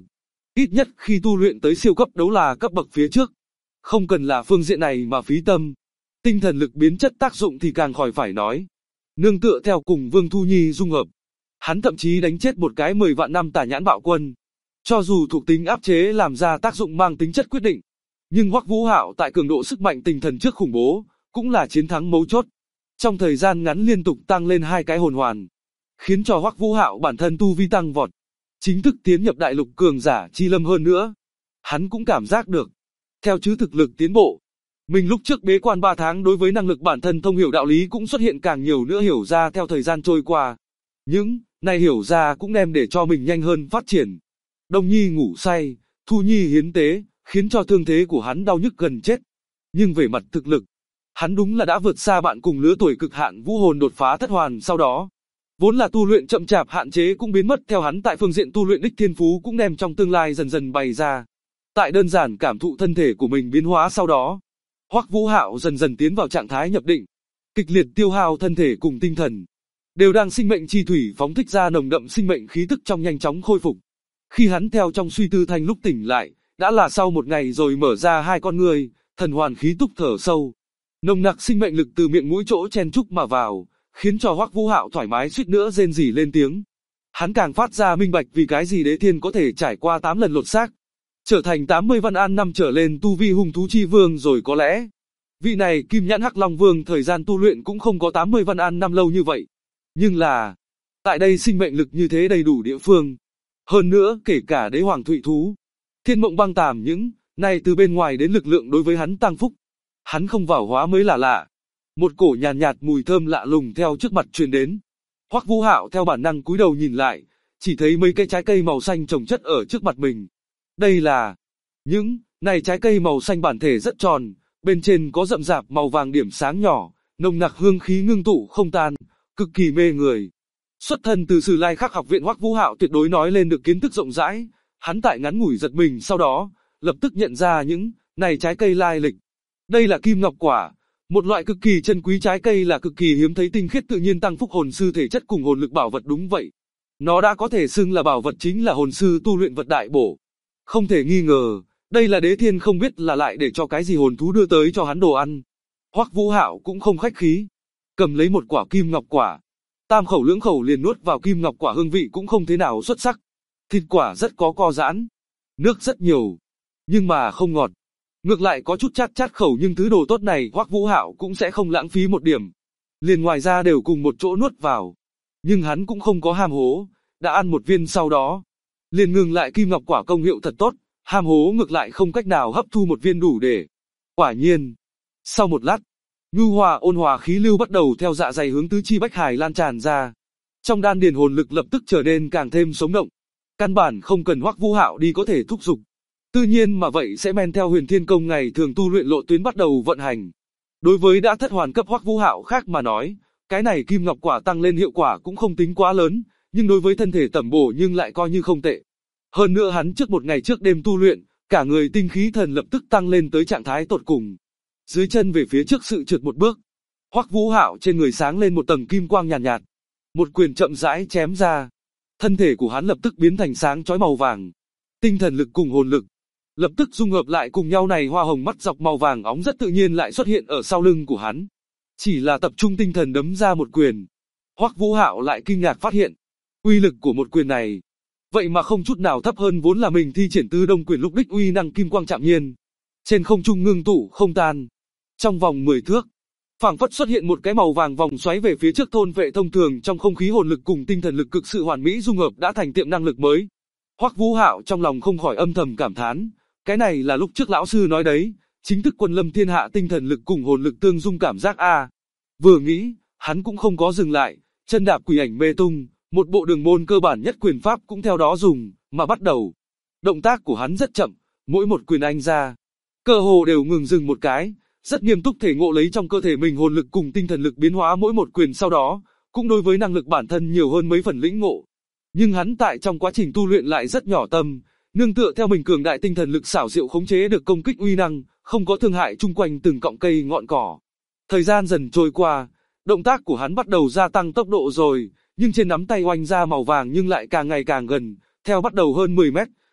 Ít nhất khi tu luyện tới siêu cấp đấu là cấp bậc phía trước. Không cần là phương diện này mà phí tâm. Tinh thần lực biến chất tác dụng thì càng khỏi phải nói. Nương tựa theo cùng Vương Thu Nhi dung hợp. Hắn thậm chí đánh chết một cái 10 vạn năm tà nhãn bạo quân. Cho dù thuộc tính áp chế làm ra tác dụng mang tính chất quyết định. Nhưng Hoắc Vũ Hạo tại cường độ sức mạnh tinh thần trước khủng bố, cũng là chiến thắng mấu chốt. Trong thời gian ngắn liên tục tăng lên 2 cái hồn hoàn. Khiến cho Hoắc Vũ Hạo bản thân tu vi tăng vọt. Chính thức tiến nhập đại lục cường giả chi lâm hơn nữa. Hắn cũng cảm giác được. Theo chứ thực lực tiến bộ. Mình lúc trước bế quan 3 tháng đối với năng lực bản thân thông hiểu đạo lý cũng xuất hiện càng nhiều nữa hiểu ra theo thời gian trôi qua. Những này hiểu ra cũng đem để cho mình nhanh hơn phát triển. Đông Nhi ngủ say, Thu Nhi hiến tế, khiến cho thương thế của hắn đau nhức gần chết. Nhưng về mặt thực lực, hắn đúng là đã vượt xa bạn cùng lứa tuổi cực hạn vũ hồn đột phá thất hoàn sau đó. Vốn là tu luyện chậm chạp hạn chế cũng biến mất theo hắn tại phương diện tu luyện đích thiên phú cũng đem trong tương lai dần dần bày ra. Tại đơn giản cảm thụ thân thể của mình biến hóa sau đó, Hoắc Vũ Hạo dần dần tiến vào trạng thái nhập định, kịch liệt tiêu hao thân thể cùng tinh thần, đều đang sinh mệnh chi thủy phóng thích ra nồng đậm sinh mệnh khí tức trong nhanh chóng khôi phục. Khi hắn theo trong suy tư thanh lúc tỉnh lại, đã là sau một ngày rồi mở ra hai con ngươi, thần hoàn khí túc thở sâu, nồng nặc sinh mệnh lực từ miệng mũi chỗ chen chúc mà vào, khiến cho Hoắc Vũ Hạo thoải mái suýt nữa rên rỉ lên tiếng. Hắn càng phát ra minh bạch vì cái gì Đế Thiên có thể trải qua 8 lần lột xác, trở thành 80 văn an năm trở lên tu vi hung thú chi vương rồi có lẽ. Vị này Kim Nhãn Hắc Long Vương thời gian tu luyện cũng không có 80 văn an năm lâu như vậy. Nhưng là, tại đây sinh mệnh lực như thế đầy đủ địa phương. Hơn nữa kể cả Đế Hoàng Thụy Thú, Thiên Mộng Băng Tàm những này từ bên ngoài đến lực lượng đối với hắn tăng phúc. Hắn không vào hóa mới là lạ. Một cổ nhàn nhạt mùi thơm lạ lùng theo trước mặt truyền đến. Hoắc Vũ Hạo theo bản năng cúi đầu nhìn lại, chỉ thấy mấy cái trái cây màu xanh chồng chất ở trước mặt mình. Đây là những này trái cây màu xanh bản thể rất tròn, bên trên có rậm rạp màu vàng điểm sáng nhỏ, nồng nặc hương khí ngưng tụ không tan, cực kỳ mê người. Xuất thân từ Sử Lai Khắc học viện Hoắc Vũ Hạo tuyệt đối nói lên được kiến thức rộng rãi, hắn tại ngắn ngủi giật mình sau đó, lập tức nhận ra những này trái cây lai lịch. Đây là kim ngọc quả, một loại cực kỳ chân quý trái cây là cực kỳ hiếm thấy tinh khiết tự nhiên tăng phúc hồn sư thể chất cùng hồn lực bảo vật đúng vậy. Nó đã có thể xưng là bảo vật chính là hồn sư tu luyện vật đại bổ. Không thể nghi ngờ, đây là Đế Thiên không biết là lại để cho cái gì hồn thú đưa tới cho hắn đồ ăn. Hoắc Vũ Hạo cũng không khách khí, cầm lấy một quả kim ngọc quả, tam khẩu lưỡng khẩu liền nuốt vào kim ngọc quả hương vị cũng không thế nào xuất sắc. Thịt quả rất có co giãn, nước rất nhiều, nhưng mà không ngọt. Ngược lại có chút chát chát khẩu nhưng thứ đồ tốt này Hoắc Vũ Hạo cũng sẽ không lãng phí một điểm. Liền ngoài ra đều cùng một chỗ nuốt vào. Nhưng hắn cũng không có ham hố, đã ăn một viên sau đó. Liền ngừng lại kim ngọc quả công hiệu thật tốt, ham hố ngược lại không cách nào hấp thu một viên đủ để. Quả nhiên, sau một lát, nhu hòa ôn hòa khí lưu bắt đầu theo dạ dày hướng tứ chi bách hải lan tràn ra. Trong đan điền hồn lực lập tức trở nên càng thêm sống động. Căn bản không cần Hoắc Vũ Hạo đi có thể thúc giục. Tự nhiên mà vậy sẽ men theo Huyền Thiên Công ngày thường tu luyện lộ tuyến bắt đầu vận hành. Đối với đã thất hoàn cấp Hoắc Vũ Hạo khác mà nói, cái này kim ngọc quả tăng lên hiệu quả cũng không tính quá lớn, nhưng đối với thân thể tẩm bổ nhưng lại coi như không tệ. Hơn nữa hắn trước một ngày trước đêm tu luyện, cả người tinh khí thần lập tức tăng lên tới trạng thái tột cùng. Dưới chân về phía trước sự trượt một bước, Hoắc Vũ Hạo trên người sáng lên một tầng kim quang nhàn nhạt, một quyền chậm rãi chém ra, thân thể của hắn lập tức biến thành sáng chói màu vàng. Tinh thần lực cùng hồn lực lập tức dung hợp lại cùng nhau này hoa hồng mắt dọc màu vàng óng rất tự nhiên lại xuất hiện ở sau lưng của hắn. Chỉ là tập trung tinh thần đấm ra một quyền, Hoắc Vũ Hạo lại kinh ngạc phát hiện, uy lực của một quyền này, vậy mà không chút nào thấp hơn vốn là mình thi triển Tư Đông quyền lúc đích uy năng kim quang chạm nhiên. Trên không trung ngưng tụ không tan, trong vòng 10 thước, phảng phất xuất hiện một cái màu vàng vòng xoáy về phía trước thôn vệ thông thường trong không khí hồn lực cùng tinh thần lực cực sự hoàn mỹ dung hợp đã thành tiệm năng lực mới. Hoắc Vũ Hạo trong lòng không khỏi âm thầm cảm thán, cái này là lúc trước lão sư nói đấy, chính thức quân lâm thiên hạ tinh thần lực cùng hồn lực tương dung cảm giác a. Vừa nghĩ, hắn cũng không có dừng lại, chân đạp quỷ ảnh mê tung, một bộ đường môn cơ bản nhất quyền pháp cũng theo đó dùng, mà bắt đầu. Động tác của hắn rất chậm, mỗi một quyền anh ra, cơ hồ đều ngừng dừng một cái, rất nghiêm túc thể ngộ lấy trong cơ thể mình hồn lực cùng tinh thần lực biến hóa mỗi một quyền sau đó, cũng đối với năng lực bản thân nhiều hơn mấy phần lĩnh ngộ. Nhưng hắn tại trong quá trình tu luyện lại rất nhỏ tâm, nương tựa theo mình cường đại tinh thần lực xảo diệu khống chế được công kích uy năng, không có thương hại chung quanh từng cọng cây ngọn cỏ. Thời gian dần trôi qua, động tác của hắn bắt đầu gia tăng tốc độ rồi, nhưng trên nắm tay oanh ra màu vàng nhưng lại càng ngày càng gần, theo bắt đầu hơn 10 mét,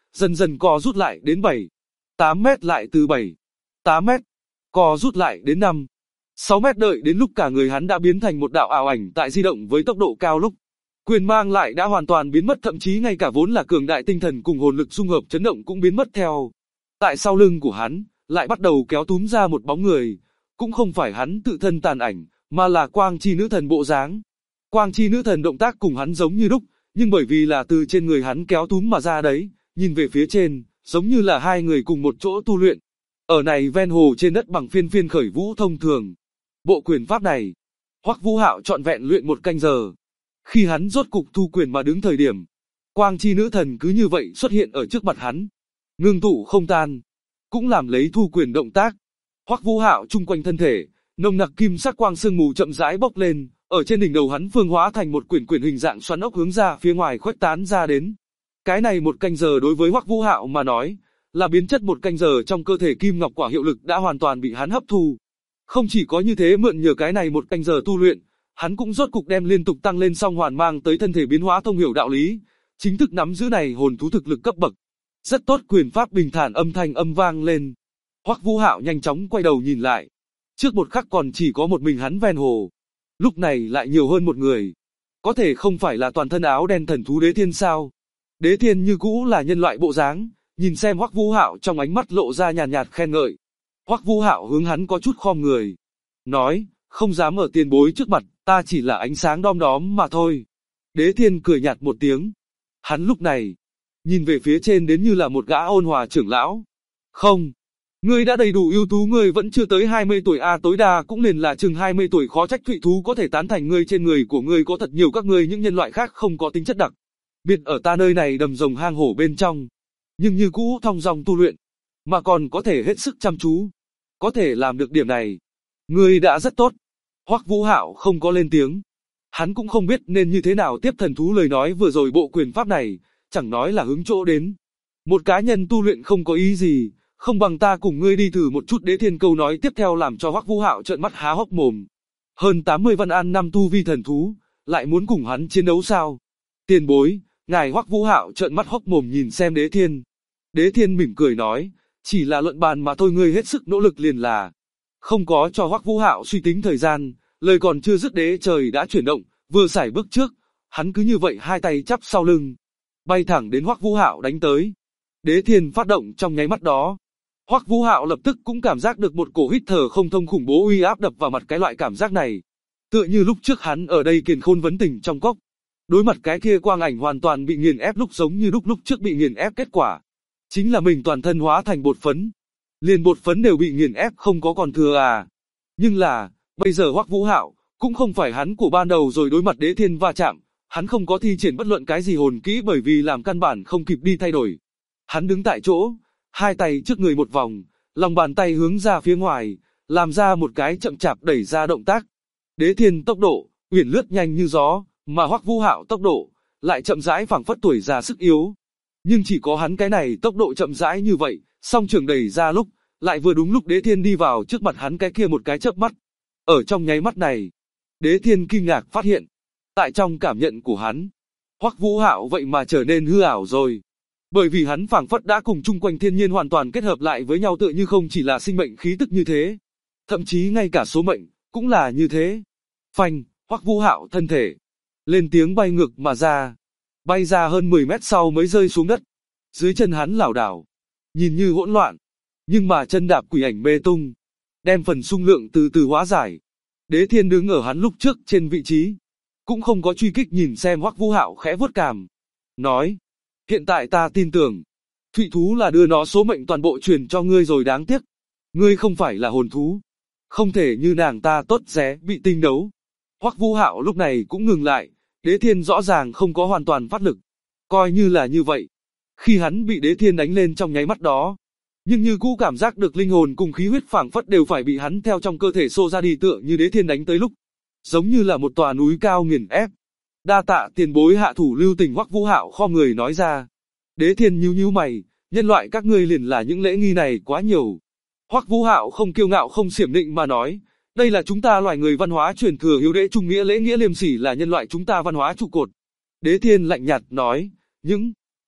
dần dần co rút lại đến 7, 8 mét, lại từ 7, 8 mét, co rút lại đến 5, 6 mét, đợi đến lúc cả người hắn đã biến thành một đạo ảo ảnh tại di động với tốc độ cao lúc. Quyền mang lại đã hoàn toàn biến mất, thậm chí ngay cả vốn là cường đại tinh thần cùng hồn lực dung hợp chấn động cũng biến mất theo. Tại sau lưng của hắn, lại bắt đầu kéo túm ra một bóng người, cũng không phải hắn tự thân tàn ảnh, mà là Quang Chi Nữ Thần bộ dáng. Quang Chi Nữ Thần động tác cùng hắn giống như đúc, nhưng bởi vì là từ trên người hắn kéo túm mà ra đấy, nhìn về phía trên, giống như là hai người cùng một chỗ tu luyện. Ở này ven hồ trên đất bằng phiên phiên khởi vũ thông thường. Bộ quyền pháp này, Hoắc Vũ Hạo trọn vẹn luyện 1 canh giờ. Khi hắn rốt cục thu quyền mà đứng thời điểm, Quang Chi Nữ Thần cứ như vậy xuất hiện ở trước mặt hắn, ngưng tụ không tan, cũng làm lấy thu quyền động tác. Hoắc Vũ Hạo chung quanh thân thể, nồng nặc kim sắc quang sương mù chậm rãi bốc lên, ở trên đỉnh đầu hắn phương hóa thành một quyển quyển hình dạng xoắn ốc hướng ra phía ngoài khuếch tán ra đến. Cái này 1 canh giờ đối với Hoắc Vũ Hạo mà nói, là biến chất 1 canh giờ trong cơ thể kim ngọc quả hiệu lực đã hoàn toàn bị hắn hấp thu. Không chỉ có như thế, mượn nhờ cái này 1 canh giờ tu luyện, hắn cũng rốt cục đem liên tục tăng lên song hoàn mang tới thân thể biến hóa thông hiểu đạo lý, chính thức nắm giữ này hồn thú thực lực cấp bậc. Rất tốt, quyền pháp bình thản âm thanh âm vang lên. Hoắc Vũ Hạo nhanh chóng quay đầu nhìn lại. Trước một khắc còn chỉ có một mình hắn ven hồ, lúc này lại nhiều hơn một người. Có thể không phải là toàn thân áo đen thần thú Đế Thiên sao? Đế Thiên như cũ là nhân loại bộ dáng, nhìn xem Hoắc Vũ Hạo trong ánh mắt lộ ra nhàn nhạt khen ngợi. Hoắc Vũ Hạo hướng hắn có chút khom người, nói, không dám ở tiền bối trước mặt, ta chỉ là ánh sáng đom đóm mà thôi. Đế Thiên cười nhạt một tiếng. Hắn lúc này, nhìn về phía trên đến như là một gã ôn hòa trưởng lão. Không, ngươi đã đầy đủ ưu tú, ngươi vẫn chưa tới 20 tuổi a, tối đa cũng liền là chừng 20 tuổi, khó trách thụy thú có thể tán thành ngươi, trên người của ngươi có thật nhiều các ngươi những nhân loại khác không có tính chất đặc biệt ở ta nơi này đầm rồng hang hổ bên trong, nhưng như cũ thong dong tu luyện, mà còn có thể hết sức chăm chú, có thể làm được điểm này, ngươi đã rất tốt. Hoắc Vũ Hạo không có lên tiếng, hắn cũng không biết nên như thế nào tiếp thần thú lời nói vừa rồi. Bộ quyền pháp này, chẳng nói là hướng chỗ đến, một cá nhân tu luyện không có ý gì, không bằng ta cùng ngươi đi thử một chút. Đế Thiên câu nói tiếp theo làm cho Hoắc Vũ Hạo trợn mắt há hốc mồm. Hơn 80 văn an năm tu vi thần thú, lại muốn cùng hắn chiến đấu sao? Tiền bối, ngài. Hoắc Vũ Hạo trợn mắt hốc mồm nhìn xem Đế Thiên. Đế Thiên mỉm cười nói, chỉ là luận bàn mà thôi, ngươi hết sức nỗ lực liền là. Không có cho Hoắc Vũ Hạo suy tính thời gian, lời còn chưa dứt đế trời đã chuyển động, vừa sải bước trước, hắn cứ như vậy hai tay chắp sau lưng, bay thẳng đến Hoắc Vũ Hạo đánh tới. Đế Thiên phát động trong nháy mắt đó, Hoắc Vũ Hạo lập tức cũng cảm giác được một cổ hít thở không thông khủng bố uy áp đập vào mặt. Cái loại cảm giác này, tựa như lúc trước hắn ở đây Kiền Khôn vấn tình trong cốc, đối mặt cái kia quang ảnh hoàn toàn bị nghiền ép, lúc giống như lúc trước bị nghiền ép, kết quả chính là mình toàn thân hóa thành bột phấn, liền bột phấn đều bị nghiền ép không có còn thừa à. Nhưng là, bây giờ Hoắc Vũ Hạo cũng không phải hắn của ban đầu rồi, đối mặt Đế Thiên va chạm, hắn không có thi triển bất luận cái gì hồn kỹ, bởi vì làm căn bản không kịp đi thay đổi. Hắn đứng tại chỗ, hai tay trước người một vòng, lòng bàn tay hướng ra phía ngoài, làm ra một cái chậm chạp đẩy ra động tác. Đế Thiên tốc độ uyển lướt nhanh như gió, mà Hoắc Vũ Hạo tốc độ lại chậm rãi, phảng phất tuổi già sức yếu. Nhưng chỉ có hắn cái này tốc độ chậm rãi như vậy, song trường đẩy ra lúc, lại vừa đúng lúc Đế Thiên đi vào trước mặt hắn cái kia một cái chớp mắt. Ở trong nháy mắt này, Đế Thiên kinh ngạc phát hiện, tại trong cảm nhận của hắn, Hoắc Vũ Hạo vậy mà trở nên hư ảo rồi. Bởi vì hắn phảng phất đã cùng chung quanh thiên nhiên hoàn toàn kết hợp lại với nhau, tựa như không chỉ là sinh mệnh khí tức như thế, thậm chí ngay cả số mệnh cũng là như thế. Phanh, Hoắc Vũ Hạo thân thể lên tiếng bay ngược mà ra, bay ra hơn 10 mét sau mới rơi xuống đất. Dưới chân hắn lảo đảo, nhìn như hỗn loạn, nhưng mà chân đạp quỷ ảnh mê tung, đem phần xung lượng từ từ hóa giải. Đế Thiên đứng ở hắn lúc trước trên vị trí, cũng không có truy kích, nhìn xem Hoắc Vũ Hạo khẽ vuốt cằm, nói, hiện tại ta tin tưởng, thụy thú là đưa nó số mệnh toàn bộ truyền cho ngươi rồi, đáng tiếc, ngươi không phải là hồn thú, không thể như nàng ta tốt xé bị tinh đấu. Hoắc Vũ Hạo lúc này cũng ngừng lại, Đế Thiên rõ ràng không có hoàn toàn phát lực, coi như là như vậy. Khi hắn bị Đế Thiên đánh lên trong nháy mắt đó, nhưng như cũ cảm giác được linh hồn cùng khí huyết phảng phất đều phải bị hắn theo trong cơ thể xô ra đi, tựa như Đế Thiên đánh tới lúc, giống như là một tòa núi cao nghiền ép. Đa tạ tiền bối hạ thủ lưu tình. Hoắc Vũ Hạo khom người nói ra. Đế Thiên nhíu nhíu mày, nhân loại các ngươi liền là những lễ nghi này quá nhiều. Hoắc Vũ Hạo không kiêu ngạo không xiểm nịnh mà nói, đây là chúng ta loài người văn hóa truyền thừa hiếu đễ trung nghĩa, lễ nghĩa liêm sỉ là nhân loại chúng ta văn hóa trụ cột. Đế Thiên lạnh nhạt nói, những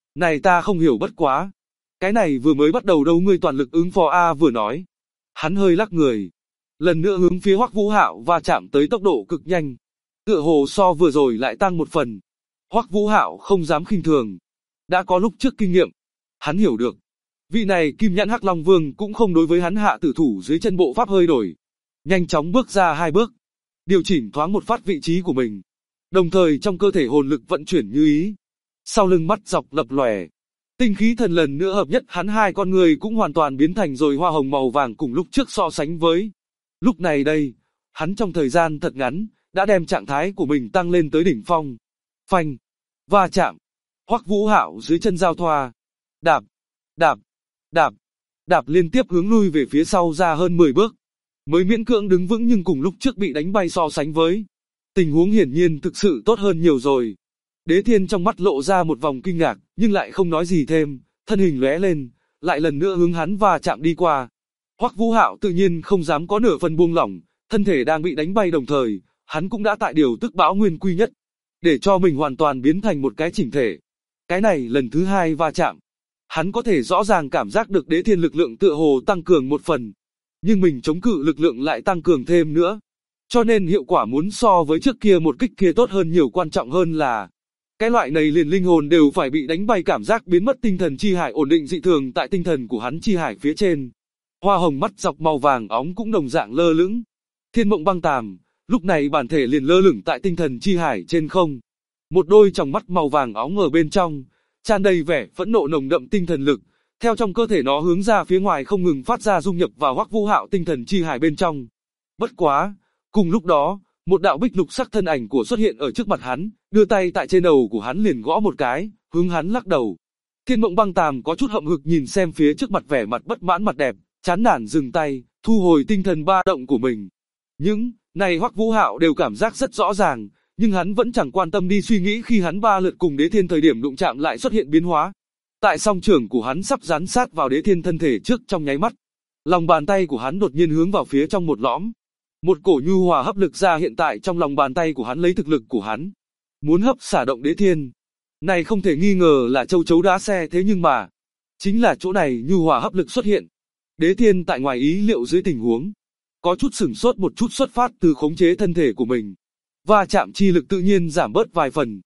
Này ta không hiểu bất quá. Cái này vừa mới bắt đầu đâu ngươi toàn lực ứng phó a vừa nói. Hắn hơi lắc người. Lần nữa hướng phía Hoắc Vũ Hạo và chạm tới tốc độ cực nhanh. Tựa hồ so vừa rồi lại tăng một phần. Hoắc Vũ Hạo không dám khinh thường. Đã có lúc trước kinh nghiệm. Hắn hiểu được. Vị này Kim Nhãn Hắc Long Vương cũng không đối với hắn hạ tử thủ dưới chân bộ pháp hơi đổi. Nhanh chóng bước ra 2 bước. Điều chỉnh thoáng một phát vị trí của mình. Đồng thời trong cơ thể hồn lực vận chuyển như ý. Sau lưng mắt dọc lập lòe. Tinh khí thần lần nữa hợp nhất hắn hai con người cũng hoàn toàn biến thành rồi hoa hồng màu vàng cùng lúc trước so sánh với. Lúc này đây, hắn trong thời gian thật ngắn, đã đem trạng thái của mình tăng lên tới đỉnh phong. Phanh, va chạm, Hoắc Vũ Hạo dưới chân giao thoa. Đạp, đạp, đạp, đạp liên tiếp hướng lui về phía sau ra hơn 10 bước. Mới miễn cưỡng đứng vững nhưng cùng lúc trước bị đánh bay so sánh với. Tình huống hiển nhiên thực sự tốt hơn nhiều rồi. Đế Thiên trong mắt lộ ra một vòng kinh ngạc, nhưng lại không nói gì thêm, thân hình lóe lên, lại lần nữa hướng hắn va chạm đi qua. Hoắc Vũ Hạo tự nhiên không dám có nửa phần buông lỏng, thân thể đang bị đánh bay đồng thời, hắn cũng đã tại điều tức bão nguyên quy nhất, để cho mình hoàn toàn biến thành một cái chỉnh thể. Cái này lần thứ 2 va chạm, hắn có thể rõ ràng cảm giác được Đế Thiên lực lượng tựa hồ tăng cường một phần, nhưng mình chống cự lực lượng lại tăng cường thêm nữa. Cho nên hiệu quả muốn so với trước kia một kích kia tốt hơn nhiều, quan trọng hơn là cái loại này liền linh hồn đều phải bị đánh bay cảm giác biến mất tinh thần chi hải ổn định dị thường tại tinh thần của hắn chi hải phía trên. Hoa hồng mắt dọc màu vàng óng cũng đồng dạng lơ lửng. Thiên Mộng Băng Tàm, lúc này bản thể liền lơ lửng tại tinh thần chi hải trên không. Một đôi tròng mắt màu vàng óng ở bên trong, tràn đầy vẻ phẫn nộ nồng đậm tinh thần lực, theo trong cơ thể nó hướng ra phía ngoài không ngừng phát ra dung nhập vào Hoắc Vũ Hạo tinh thần chi hải bên trong. Bất quá, cùng lúc đó, một đạo bích lục sắc thân ảnh của xuất hiện ở trước mặt hắn, đưa tay tại trên đầu của hắn liền gõ một cái, hướng hắn lắc đầu. Thiên Mộng Băng Tàm có chút hậm hực nhìn xem phía trước mặt vẻ mặt bất mãn mặt đẹp, chán nản dừng tay, thu hồi tinh thần ba động của mình. Những này Hoắc Vũ Hạo đều cảm giác rất rõ ràng, nhưng hắn vẫn chẳng quan tâm đi suy nghĩ khi hắn 3 lượt cùng Đế Thiên thời điểm đụng chạm lại xuất hiện biến hóa. Tại song trưởng của hắn sắp dán sát vào Đế Thiên thân thể trước trong nháy mắt, lòng bàn tay của hắn đột nhiên hướng vào phía trong một lõm. Một cổ nhu hòa hấp lực ra hiện tại trong lòng bàn tay của hắn lấy thực lực của hắn, muốn hấp xả động Đế Thiên. Này không thể nghi ngờ là châu chấu đá xe, thế nhưng mà, chính là chỗ này nhu hòa hấp lực xuất hiện. Đế Thiên tại ngoài ý liệu dưới tình huống, có chút sửng sốt một chút xuất phát từ khống chế thân thể của mình. Va chạm chi lực tự nhiên giảm bớt vài phần.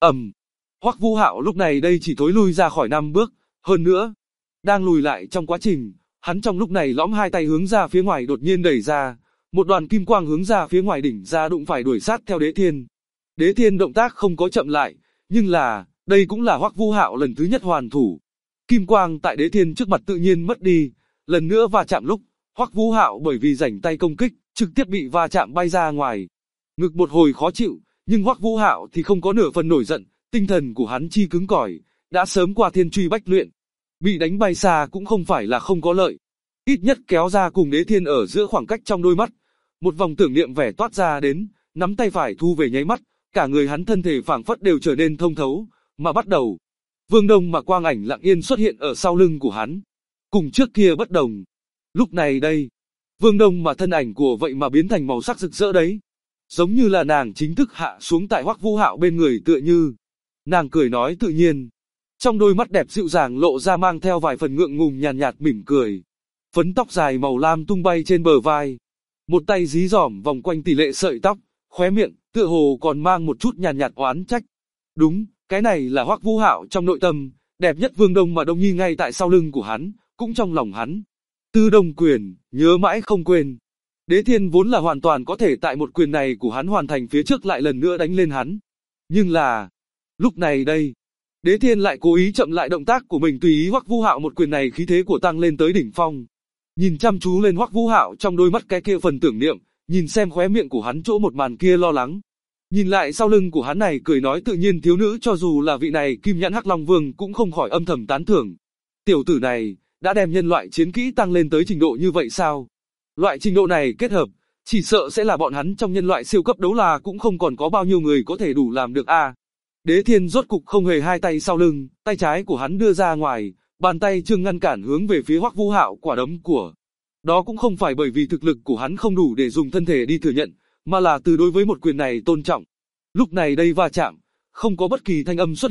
Hoắc Vũ Hạo lúc này đây chỉ thối lui ra khỏi 5 bước, hơn nữa, đang lùi lại trong quá trình, hắn trong lúc này lõm 2 tay hướng ra phía ngoài đột nhiên đẩy ra, một đoàn kim quang hướng ra phía ngoài đỉnh ra đụng phải đuổi sát theo Đế Thiên. Đế Thiên động tác không có chậm lại, nhưng là, đây cũng là Hoắc Vũ Hạo lần thứ nhất hoàn thủ. Kim quang tại Đế Thiên trước mặt tự nhiên mất đi, lần nữa va chạm lúc, Hoắc Vũ Hạo bởi vì rảnh tay công kích, trực tiếp bị va chạm bay ra ngoài. Ngực một hồi khó chịu, nhưng Hoắc Vũ Hạo thì không có nửa phần nổi giận, tinh thần của hắn chi cứng cỏi, đã sớm qua thiên truy bách luyện. Bị đánh bay xa cũng không phải là không có lợi. Ít nhất kéo ra cùng Đế Thiên ở giữa khoảng cách trong đôi mắt. Một vòng tưởng niệm vẻ toát ra đến, nắm tay phải thu về nháy mắt, cả người hắn thân thể phảng phất đều trở nên thông thấu, mà bắt đầu. Vương Đông mà quang ảnh lặng yên xuất hiện ở sau lưng của hắn. Cùng trước kia bất đồng. Lúc này đây, Vương Đông mà thân ảnh của vậy mà biến thành màu sắc rực rỡ đấy. Giống như là nàng chính thức hạ xuống tại Hoắc Vũ Hạo bên người tựa như. Nàng cười nói tự nhiên. Trong đôi mắt đẹp dịu dàng lộ ra mang theo vài phần ngượng ngùng nhàn nhạt mỉm cười. Phấn tóc dài màu lam tung bay trên bờ vai. Một tay dí dỏm vòng quanh tỷ lệ sợi tóc, khóe miệng, tựa hồ còn mang một chút nhàn nhạt oán trách. Đúng, cái này là Hoắc Vũ Hạo trong nội tâm, đẹp nhất Vương Đông mà Đông Nhi ngay tại sau lưng của hắn, cũng trong lòng hắn. Tư Đông quyền, nhớ mãi không quên. Đế Thiên vốn là hoàn toàn có thể tại một quyền này của hắn hoàn thành phía trước lại lần nữa đánh lên hắn. Nhưng là, lúc này đây, Đế Thiên lại cố ý chậm lại động tác của mình tùy ý Hoắc Vũ Hạo một quyền này khí thế của tăng lên tới đỉnh phong. Nhìn chăm chú lên Hoắc Vũ Hạo trong đôi mắt cái kia phần tưởng niệm, nhìn xem khóe miệng của hắn chỗ một màn kia lo lắng. Nhìn lại sau lưng của hắn này cười nói tự nhiên thiếu nữ cho dù là vị này Kim Nhãn Hắc Long Vương cũng không khỏi âm thầm tán thưởng. Tiểu tử này, đã đem nhân loại chiến kỹ tăng lên tới trình độ như vậy sao? Loại trình độ này kết hợp, chỉ sợ sẽ là bọn hắn trong nhân loại siêu cấp đấu la cũng không còn có bao nhiêu người có thể đủ làm được a. Đế Thiên rốt cục không hề hai tay sau lưng, tay trái của hắn đưa ra ngoài, bàn tay trương ngăn cản hướng về phía Hoắc Vũ Hạo quả đấm của. Đó cũng không phải bởi vì thực lực của hắn không đủ để dùng thân thể đi thừa nhận, mà là từ đối với một quyền này tôn trọng. Lúc này đây va chạm, không có bất kỳ thanh âm xuất hiện,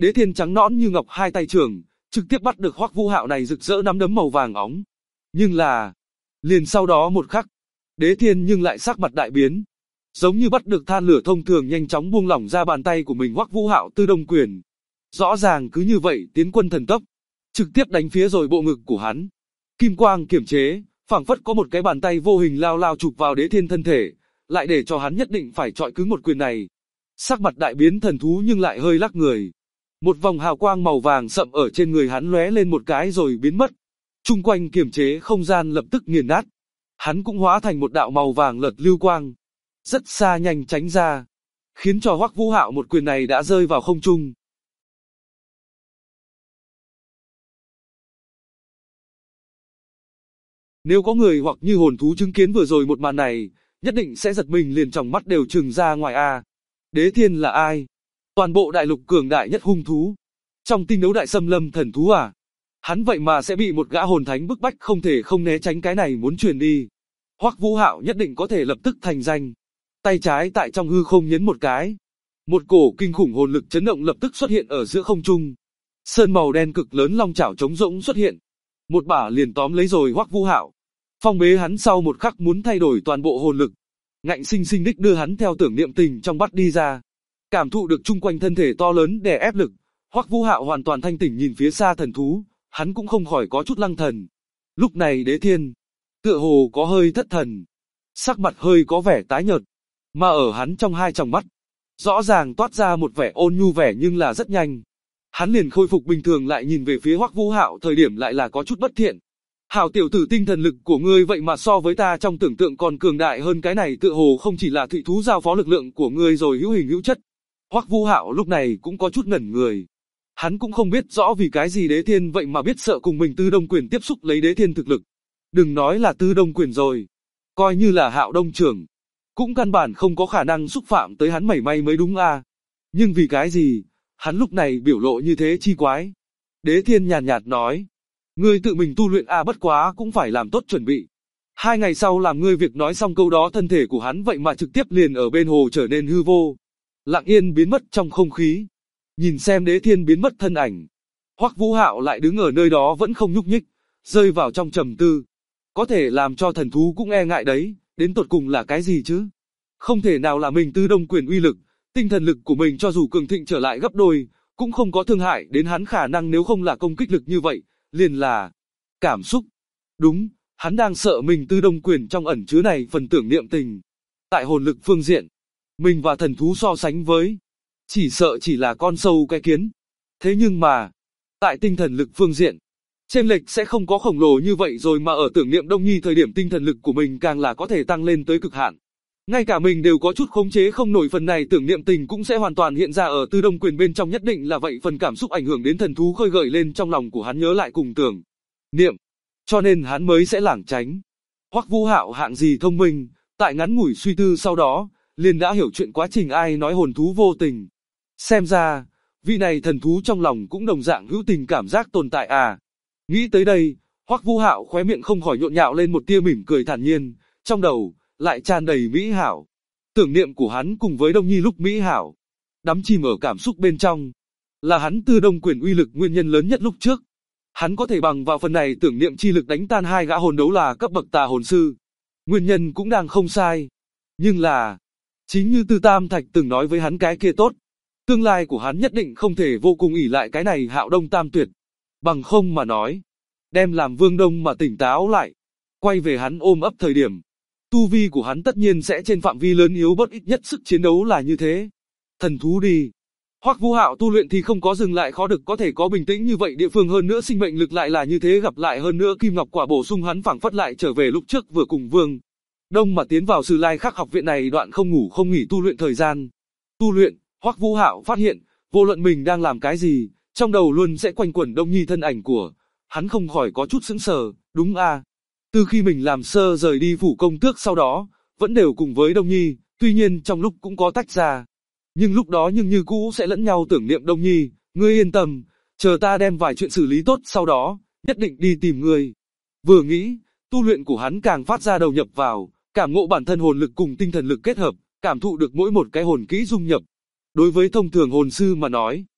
Đế Thiên trắng nõn như ngọc hai tay trưởng, trực tiếp bắt được Hoắc Vũ Hạo này rực rỡ nắm đấm màu vàng óng. Nhưng là, liền sau đó một khắc, Đế Thiên nhưng lại sắc mặt đại biến, giống như bắt được than lửa thông thường nhanh chóng buông lỏng ra bàn tay của mình. Hoắc Vũ Hạo Tư Đông Quyền, rõ ràng cứ như vậy tiến quân thần tốc, trực tiếp đánh phía rồi bộ ngực của hắn. Kim quang kiềm chế, phảng phất có một cái bàn tay vô hình lao lao chụp vào Đế Thiên thân thể, lại để cho hắn nhất định phải chọi cứng một quyền này. Sắc mặt đại biến thần thú nhưng lại hơi lắc người. Một vòng hào quang màu vàng sậm ở trên người hắn lóe lên một cái rồi biến mất. Chung quanh kiềm chế không gian lập tức nghiền nát. Hắn cũng hóa thành một đạo màu vàng lật lưu quang, rất xa nhanh tránh ra, khiến cho Hoắc Vũ Hạo một quyền này đã rơi vào không trung. Nếu có người hoặc như hồn thú chứng kiến vừa rồi một màn này, nhất định sẽ giật mình liền tròng mắt đều trừng ra ngoài a. Đế Thiên là ai? Toàn bộ đại lục cường đại nhất hung thú. Trong tinh đấu đại xâm lâm thần thú à? Hắn vậy mà sẽ bị một gã hồn thánh bức bách không thể không né tránh cái này muốn truyền đi. Hoắc Vũ Hạo nhất định có thể lập tức thành danh. Tay trái tại trong hư không nhấn một cái. Một cổ kinh khủng hồn lực chấn động lập tức xuất hiện ở giữa không trung. Sơn màu đen cực lớn long chảo trống rỗng xuất hiện. Một bả liền tóm lấy rồi Hoắc Vũ Hạo. Phong bế hắn sau một khắc muốn thay đổi toàn bộ hồn lực. Ngạnh sinh sinh đích đưa hắn theo tưởng niệm tình trong bắt đi ra. Cảm thụ được chung quanh thân thể to lớn đè ép lực, Hoắc Vũ Hạo hoàn toàn thanh tỉnh nhìn phía xa thần thú, hắn cũng không khỏi có chút lăng thần. Lúc này Đế Thiên, tựa hồ có hơi thất thần, sắc mặt hơi có vẻ tái nhợt, mà ở hắn trong hai tròng mắt, rõ ràng toát ra một vẻ ôn nhu vẻ nhưng là rất nhanh. Hắn liền khôi phục bình thường lại nhìn về phía Hoắc Vũ Hạo thời điểm lại là có chút bất thiện. Hảo tiểu tử, tinh thần lực của ngươi vậy mà so với ta trong tưởng tượng còn cường đại hơn, cái này tựa hồ không chỉ là thụy thú giao phó lực lượng của ngươi rồi hữu hình hữu chất. Hoắc Vũ Hạo lúc này cũng có chút ngẩn người. Hắn cũng không biết rõ vì cái gì Đế Thiên vậy mà biết sợ cùng mình Tư Đông Quyền tiếp xúc lấy Đế Thiên thực lực. Đừng nói là Tư Đông Quyền rồi, coi như là Hạo Đông Trưởng, cũng căn bản không có khả năng xúc phạm tới hắn mảy may mới đúng a. Nhưng vì cái gì, hắn lúc này biểu lộ như thế chi quái. Đế Thiên nhàn nhạt nói, ngươi tự mình tu luyện bất quá cũng phải làm tốt chuẩn bị. 2 ngày sau làm ngươi việc. Nói xong câu đó thân thể của hắn vậy mà trực tiếp liền ở bên hồ trở nên hư vô, lặng yên biến mất trong không khí. Nhìn xem Đế Thiên biến mất thân ảnh, Hoắc Vũ Hạo lại đứng ở nơi đó vẫn không nhúc nhích, rơi vào trong trầm tư. Có thể làm cho thần thú cũng e ngại đấy, đến tột cùng là cái gì chứ? Không thể nào là mình Tư Đông Quyền uy lực, tinh thần lực của mình cho dù cường thịnh trở lại gấp đôi, cũng không có thương hại đến hắn khả năng, nếu không là công kích lực như vậy, liền là cảm xúc. Đúng, hắn đang sợ mình Tư Đông Quyền trong ẩn chứa này phần tưởng niệm tình. Tại hồn lực phương diện, mình và thần thú so sánh với, chỉ sợ chỉ là con sâu cái kiến. Thế nhưng mà, tại tinh thần lực phương diện, chênh lệch sẽ không có khổng lồ như vậy rồi, mà ở tưởng niệm Đông Nhi thời điểm tinh thần lực của mình càng là có thể tăng lên tới cực hạn. Ngay cả mình đều có chút khống chế không nổi, phần này tưởng niệm tình cũng sẽ hoàn toàn hiện ra ở Tư Đông Quyền bên trong, nhất định là vậy. Phần cảm xúc ảnh hưởng đến thần thú khơi gợi lên trong lòng của hắn nhớ lại cùng tưởng niệm, cho nên hắn mới sẽ lảng tránh. Hoắc Vũ Hạo hạng gì thông minh, tại ngắn ngủi suy tư sau đó, liền đã hiểu chuyện quá trình ai nói hồn thú vô tình. Xem ra, vị này thần thú trong lòng cũng đồng dạng hữu tình cảm giác tồn tại à. Nghĩ tới đây, Hoắc Vũ Hạo khóe miệng không khỏi nhộn nhạo lên một tia mỉm cười thản nhiên, trong đầu lại tràn đầy mỹ hảo. Tưởng niệm của hắn cùng với Đông Nhi lúc mỹ hảo, đắm chìm ở cảm xúc bên trong, là hắn Tư Đông Quyền uy lực nguyên nhân lớn nhất lúc trước. Hắn có thể bằng vào phần này tưởng niệm chi lực đánh tan 2 gã hồn đấu là cấp bậc tà hồn sư. Nguyên nhân cũng đang không sai. Nhưng là, chính như Tư Tam Thạch từng nói với hắn cái kia tốt, tương lai của hắn nhất định không thể vô cùng ỷ lại cái này Hạo Đông Tam Tuyệt. Bằng không mà nói, đem làm Vương Đông mà tỉnh táo lại, quay về hắn ôm ấp thời điểm, tu vi của hắn tất nhiên sẽ trên phạm vi lớn yếu bớt, ít nhất sức chiến đấu là như thế. Thần thú đi. Hoắc Vũ Hạo tu luyện thì không có dừng lại, khó được có thể có bình tĩnh như vậy địa phương, hơn nữa sinh mệnh lực lại là như thế, gặp lại hơn nữa kim ngọc quả bổ sung, hắn phảng phất lại trở về lúc trước vừa cùng Vương Đông mà tiến vào Sử Lai Khắc học viện này đoạn không ngủ không nghỉ tu luyện thời gian. Tu luyện, Hoắc Vũ Hạo phát hiện, vô luận mình đang làm cái gì, trong đầu luôn sẽ quanh quẩn Đông Nhi thân ảnh của hắn, không khỏi có chút sững sờ. Đúng a, từ khi mình làm sơ rời đi phủ công tước sau đó, vẫn đều cùng với Đông Nhi, tuy nhiên trong lúc cũng có tách ra, nhưng lúc đó nhưng như cũ sẽ lẫn nhau tưởng niệm Đông Nhi. Ngươi yên tâm, chờ ta đem vài chuyện xử lý tốt sau đó, nhất định đi tìm ngươi. Vừa nghĩ, tu luyện của hắn càng phát ra đầu nhập vào, cảm ngộ bản thân hồn lực cùng tinh thần lực kết hợp, cảm thụ được mỗi một cái hồn kỹ dung nhập. Đối với thông thường hồn sư mà nói,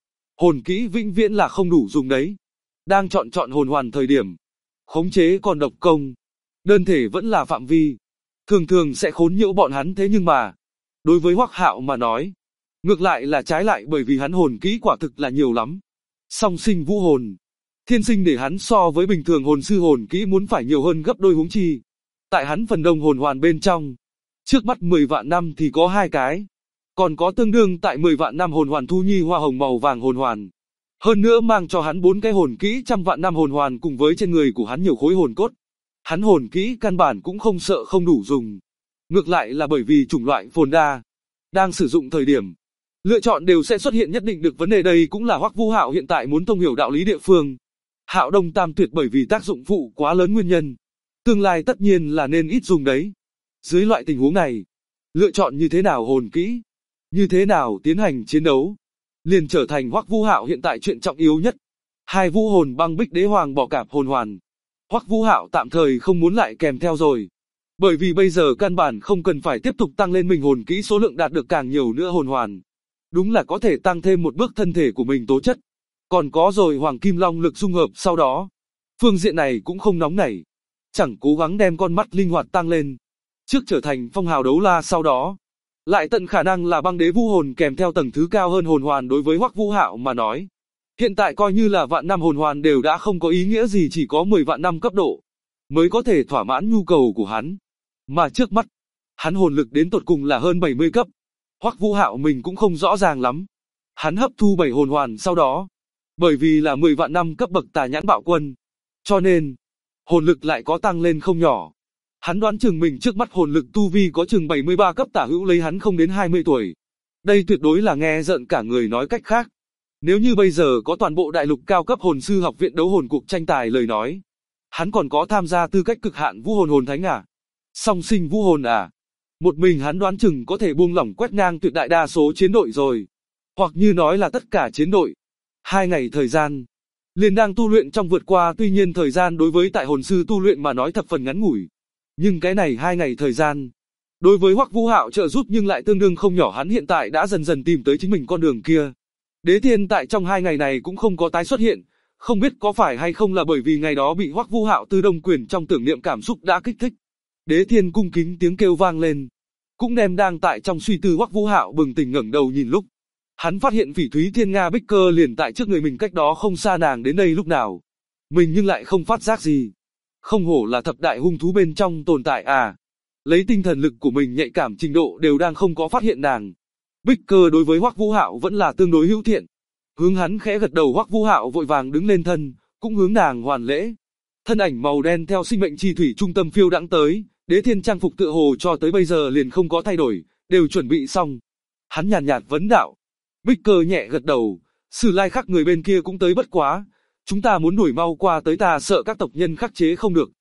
Hồn kỹ vĩnh viễn là không đủ dùng đấy. Đang chọn hồn hoàn thời điểm, khống chế còn độc công, đơn thể vẫn là phạm vi, thường sẽ khốn nhiễu bọn hắn. Thế nhưng mà, đối với Hoắc Hạo mà nói, ngược lại là trái lại, bởi vì hắn hồn kỹ quả thực là nhiều lắm. Song sinh vũ hồn, thiên sinh để hắn so với bình thường hồn sư hồn kỹ muốn phải nhiều hơn gấp đôi, huống chi tại hắn phần đông hồn hoàn bên trong, trước mắt 10 vạn năm thì có 2 cái, còn có tương đương tại 10 vạn năm hồn hoàn Thu Nhi hoa hồng màu vàng hồn hoàn. Hơn nữa mang cho hắn 4 cái hồn kỹ trăm vạn năm hồn hoàn, cùng với trên người của hắn nhiều khối hồn cốt. Hắn hồn kỹ căn bản cũng không sợ không đủ dùng. Ngược lại là bởi vì chủng loại phồn đa, đang sử dụng thời điểm, lựa chọn đều sẽ xuất hiện nhất định được vấn đề. Đây cũng là Hoắc Vũ Hạo hiện tại muốn thông hiểu đạo lý địa phương. Hạo Đông Tam Tuyệt bởi vì tác dụng phụ quá lớn nguyên nhân, tương lai tất nhiên là nên ít dùng đấy. Dưới loại tình huống này, lựa chọn như thế nào hồn kỹ, như thế nào tiến hành chiến đấu, liền trở thành Hoắc Vũ Hạo hiện tại chuyện trọng yếu nhất. 2 vũ hồn băng bích đế hoàng bọ cạp hồn hoàn, Hoắc Vũ Hạo tạm thời không muốn lại kèm theo rồi. Bởi vì bây giờ căn bản không cần phải tiếp tục tăng lên mình hồn kỹ số lượng đạt được càng nhiều nữa hồn hoàn. Đúng là có thể tăng thêm một bước thân thể của mình tố chất. Còn có rồi Hoàng Kim Long lực dung hợp sau đó. Phương diện này cũng không nóng nảy. Chẳng cố gắng đem con mắt linh hoạt tăng lên. Trước trở thành phong hào đấu la sau đó. Lại tận khả năng là băng đế vũ hồn kèm theo tầng thứ cao hơn hồn hoàn. Đối với Hoắc Vũ Hạo mà nói, hiện tại coi như là vạn năm hồn hoàn đều đã không có ý nghĩa gì, chỉ có 10 vạn năm cấp độ mới có thể thỏa mãn nhu cầu của hắn. Mà trước mắt, hắn hồn lực đến tột cùng là hơn 70 cấp. Hoắc Vũ Hạo mình cũng không rõ ràng lắm. Hắn hấp thu 7 hồn hoàn sau đó, bởi vì là 10 vạn năm cấp bậc tà nhãn bạo quân, cho nên hồn lực lại có tăng lên không nhỏ. Hắn đoán chừng mình trước mắt hồn lực tu vi có chừng 73 cấp tả hữu, lấy hắn không đến 20 tuổi. Đây tuyệt đối là nghe rợn cả người. Nói cách khác, nếu như bây giờ có toàn bộ đại lục cao cấp hồn sư học viện đấu hồn cuộc tranh tài lời nói, hắn còn có tham gia tư cách cực hạn vũ hồn hồn thánh à? Song sinh vũ hồn à? Một mình hắn đoán chừng có thể buông lỏng quét ngang tuyệt đại đa số chiến đội rồi. Hoặc như nói là tất cả chiến đội. 2 ngày thời gian, liền đang tu luyện trong vượt qua, tuy nhiên thời gian đối với tại hồn sư tu luyện mà nói thập phần ngắn ngủi. Nhưng cái này 2 ngày thời gian, đối với Hoắc Vũ Hạo trợ giúp nhưng lại tương đương không nhỏ. Hắn hiện tại đã dần dần tìm tới chính mình con đường kia. Đế Thiên tại trong 2 ngày này cũng không có tái xuất hiện, không biết có phải hay không là bởi vì ngày đó bị Hoắc Vũ Hạo Tư Đông Quyền trong tưởng niệm cảm xúc đã kích thích. Đế Thiên cung kính tiếng kêu vang lên, cũng đem đang tại trong suy tư Hoắc Vũ Hạo bừng tỉnh ngẩng đầu nhìn lúc. Hắn phát hiện Phỉ Thúy Thiên Nga Bích Cơ liền tại trước người mình, cách đó không xa. Nàng đến đây lúc nào, mình nhưng lại không phát giác gì. Không hổ là thập đại hung thú bên trong tồn tại à. Lấy tinh thần lực của mình nhạy cảm trình độ đều đang không có phát hiện nàng. Bích Cơ đối với Hoắc Vũ Hạo vẫn là tương đối hữu thiện. Hướng hắn khẽ gật đầu, Hoắc Vũ Hạo vội vàng đứng lên thân, cũng hướng nàng hoàn lễ. Thân ảnh màu đen theo sinh mệnh chi thủy trung tâm phiêu đãng tới. Đế Thiên trang phục tựa hồ cho tới bây giờ liền không có thay đổi, đều chuẩn bị xong. Hắn nhàn nhạt vấn đạo. Bích Cơ nhẹ gật đầu, Sử Lai Khắc người bên kia cũng tới, bất quá chúng ta muốn đuổi mau qua tới, ta sợ các tộc nhân khắc chế không được.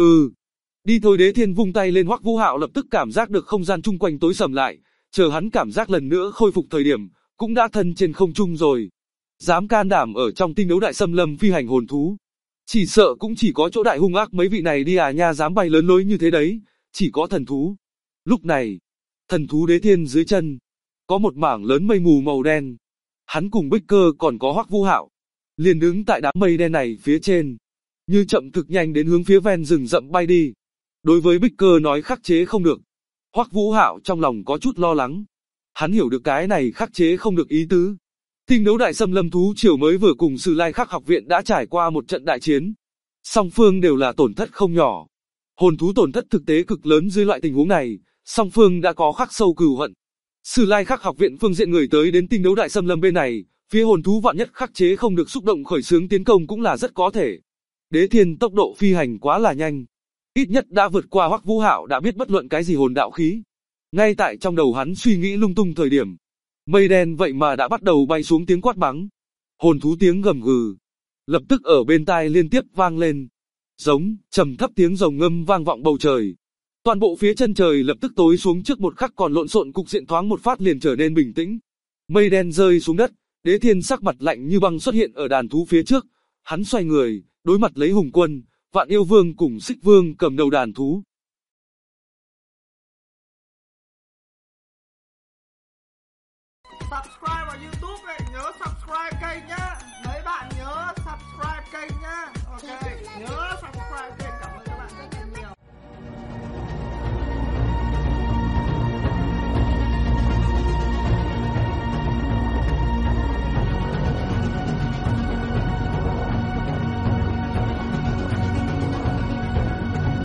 Đi thôi. Đế Thiên vung tay lên, Hoắc Vũ Hạo lập tức cảm giác được không gian chung quanh tối sầm lại, chờ hắn cảm giác lần nữa khôi phục thời điểm, cũng đã thân trên không trung rồi. Dám can đảm ở trong tinh đấu đại xâm lâm phi hành hồn thú, chỉ sợ cũng chỉ có chỗ đại hung ác mấy vị này đi à nha, dám bay lớn lối như thế đấy, chỉ có thần thú. Lúc này, thần thú Đế Thiên dưới chân có một mảng lớn mây mù màu đen. Hắn cùng Bích Cơ còn có Hoắc Vũ Hạo liền đứng tại đám mây đen này phía trên, như chậm thực nhanh đến hướng phía ven rừng rậm bay đi. Đối với Bích Cơ nói khắc chế không được, Hoắc Vũ Hạo trong lòng có chút lo lắng. Hắn hiểu được cái này khắc chế không được ý tứ. Tinh đấu đại xâm lâm thú triều mới vừa cùng Sử Lai Khắc học viện đã trải qua một trận đại chiến, song phương đều là tổn thất không nhỏ. Hồn thú tổn thất thực tế cực lớn, dưới loại tình huống này, song phương đã có khắc sâu cừu hận. Sử Lai Khắc học viện phương diện người tới đến tinh đấu đại xâm lâm bên này, phía hồn thú vạn nhất khắc chế không được xúc động khởi xướng tiến công cũng là rất có thể. Đế Thiên tốc độ phi hành quá là nhanh, ít nhất đã vượt qua Hoắc Vũ Hạo đã biết bất luận cái gì hồn đạo khí. Ngay tại trong đầu hắn suy nghĩ lung tung thời điểm, mây đen vậy mà đã bắt đầu bay xuống, tiếng quát mắng, hồn thú tiếng gầm gừ, lập tức ở bên tai liên tiếp vang lên. Giống, trầm thấp tiếng rồng ngâm vang vọng bầu trời. Toàn bộ phía chân trời lập tức tối xuống, trước một khắc còn lộn xộn cục diện thoáng một phát liền trở nên bình tĩnh. Mây đen rơi xuống đất, Đế Thiên sắc mặt lạnh như băng xuất hiện ở đàn thú phía trước. Hắn xoay người, đối mặt lấy Hùng Quân, Vạn Yêu Vương cùng Xích Vương cầm đầu đàn thú.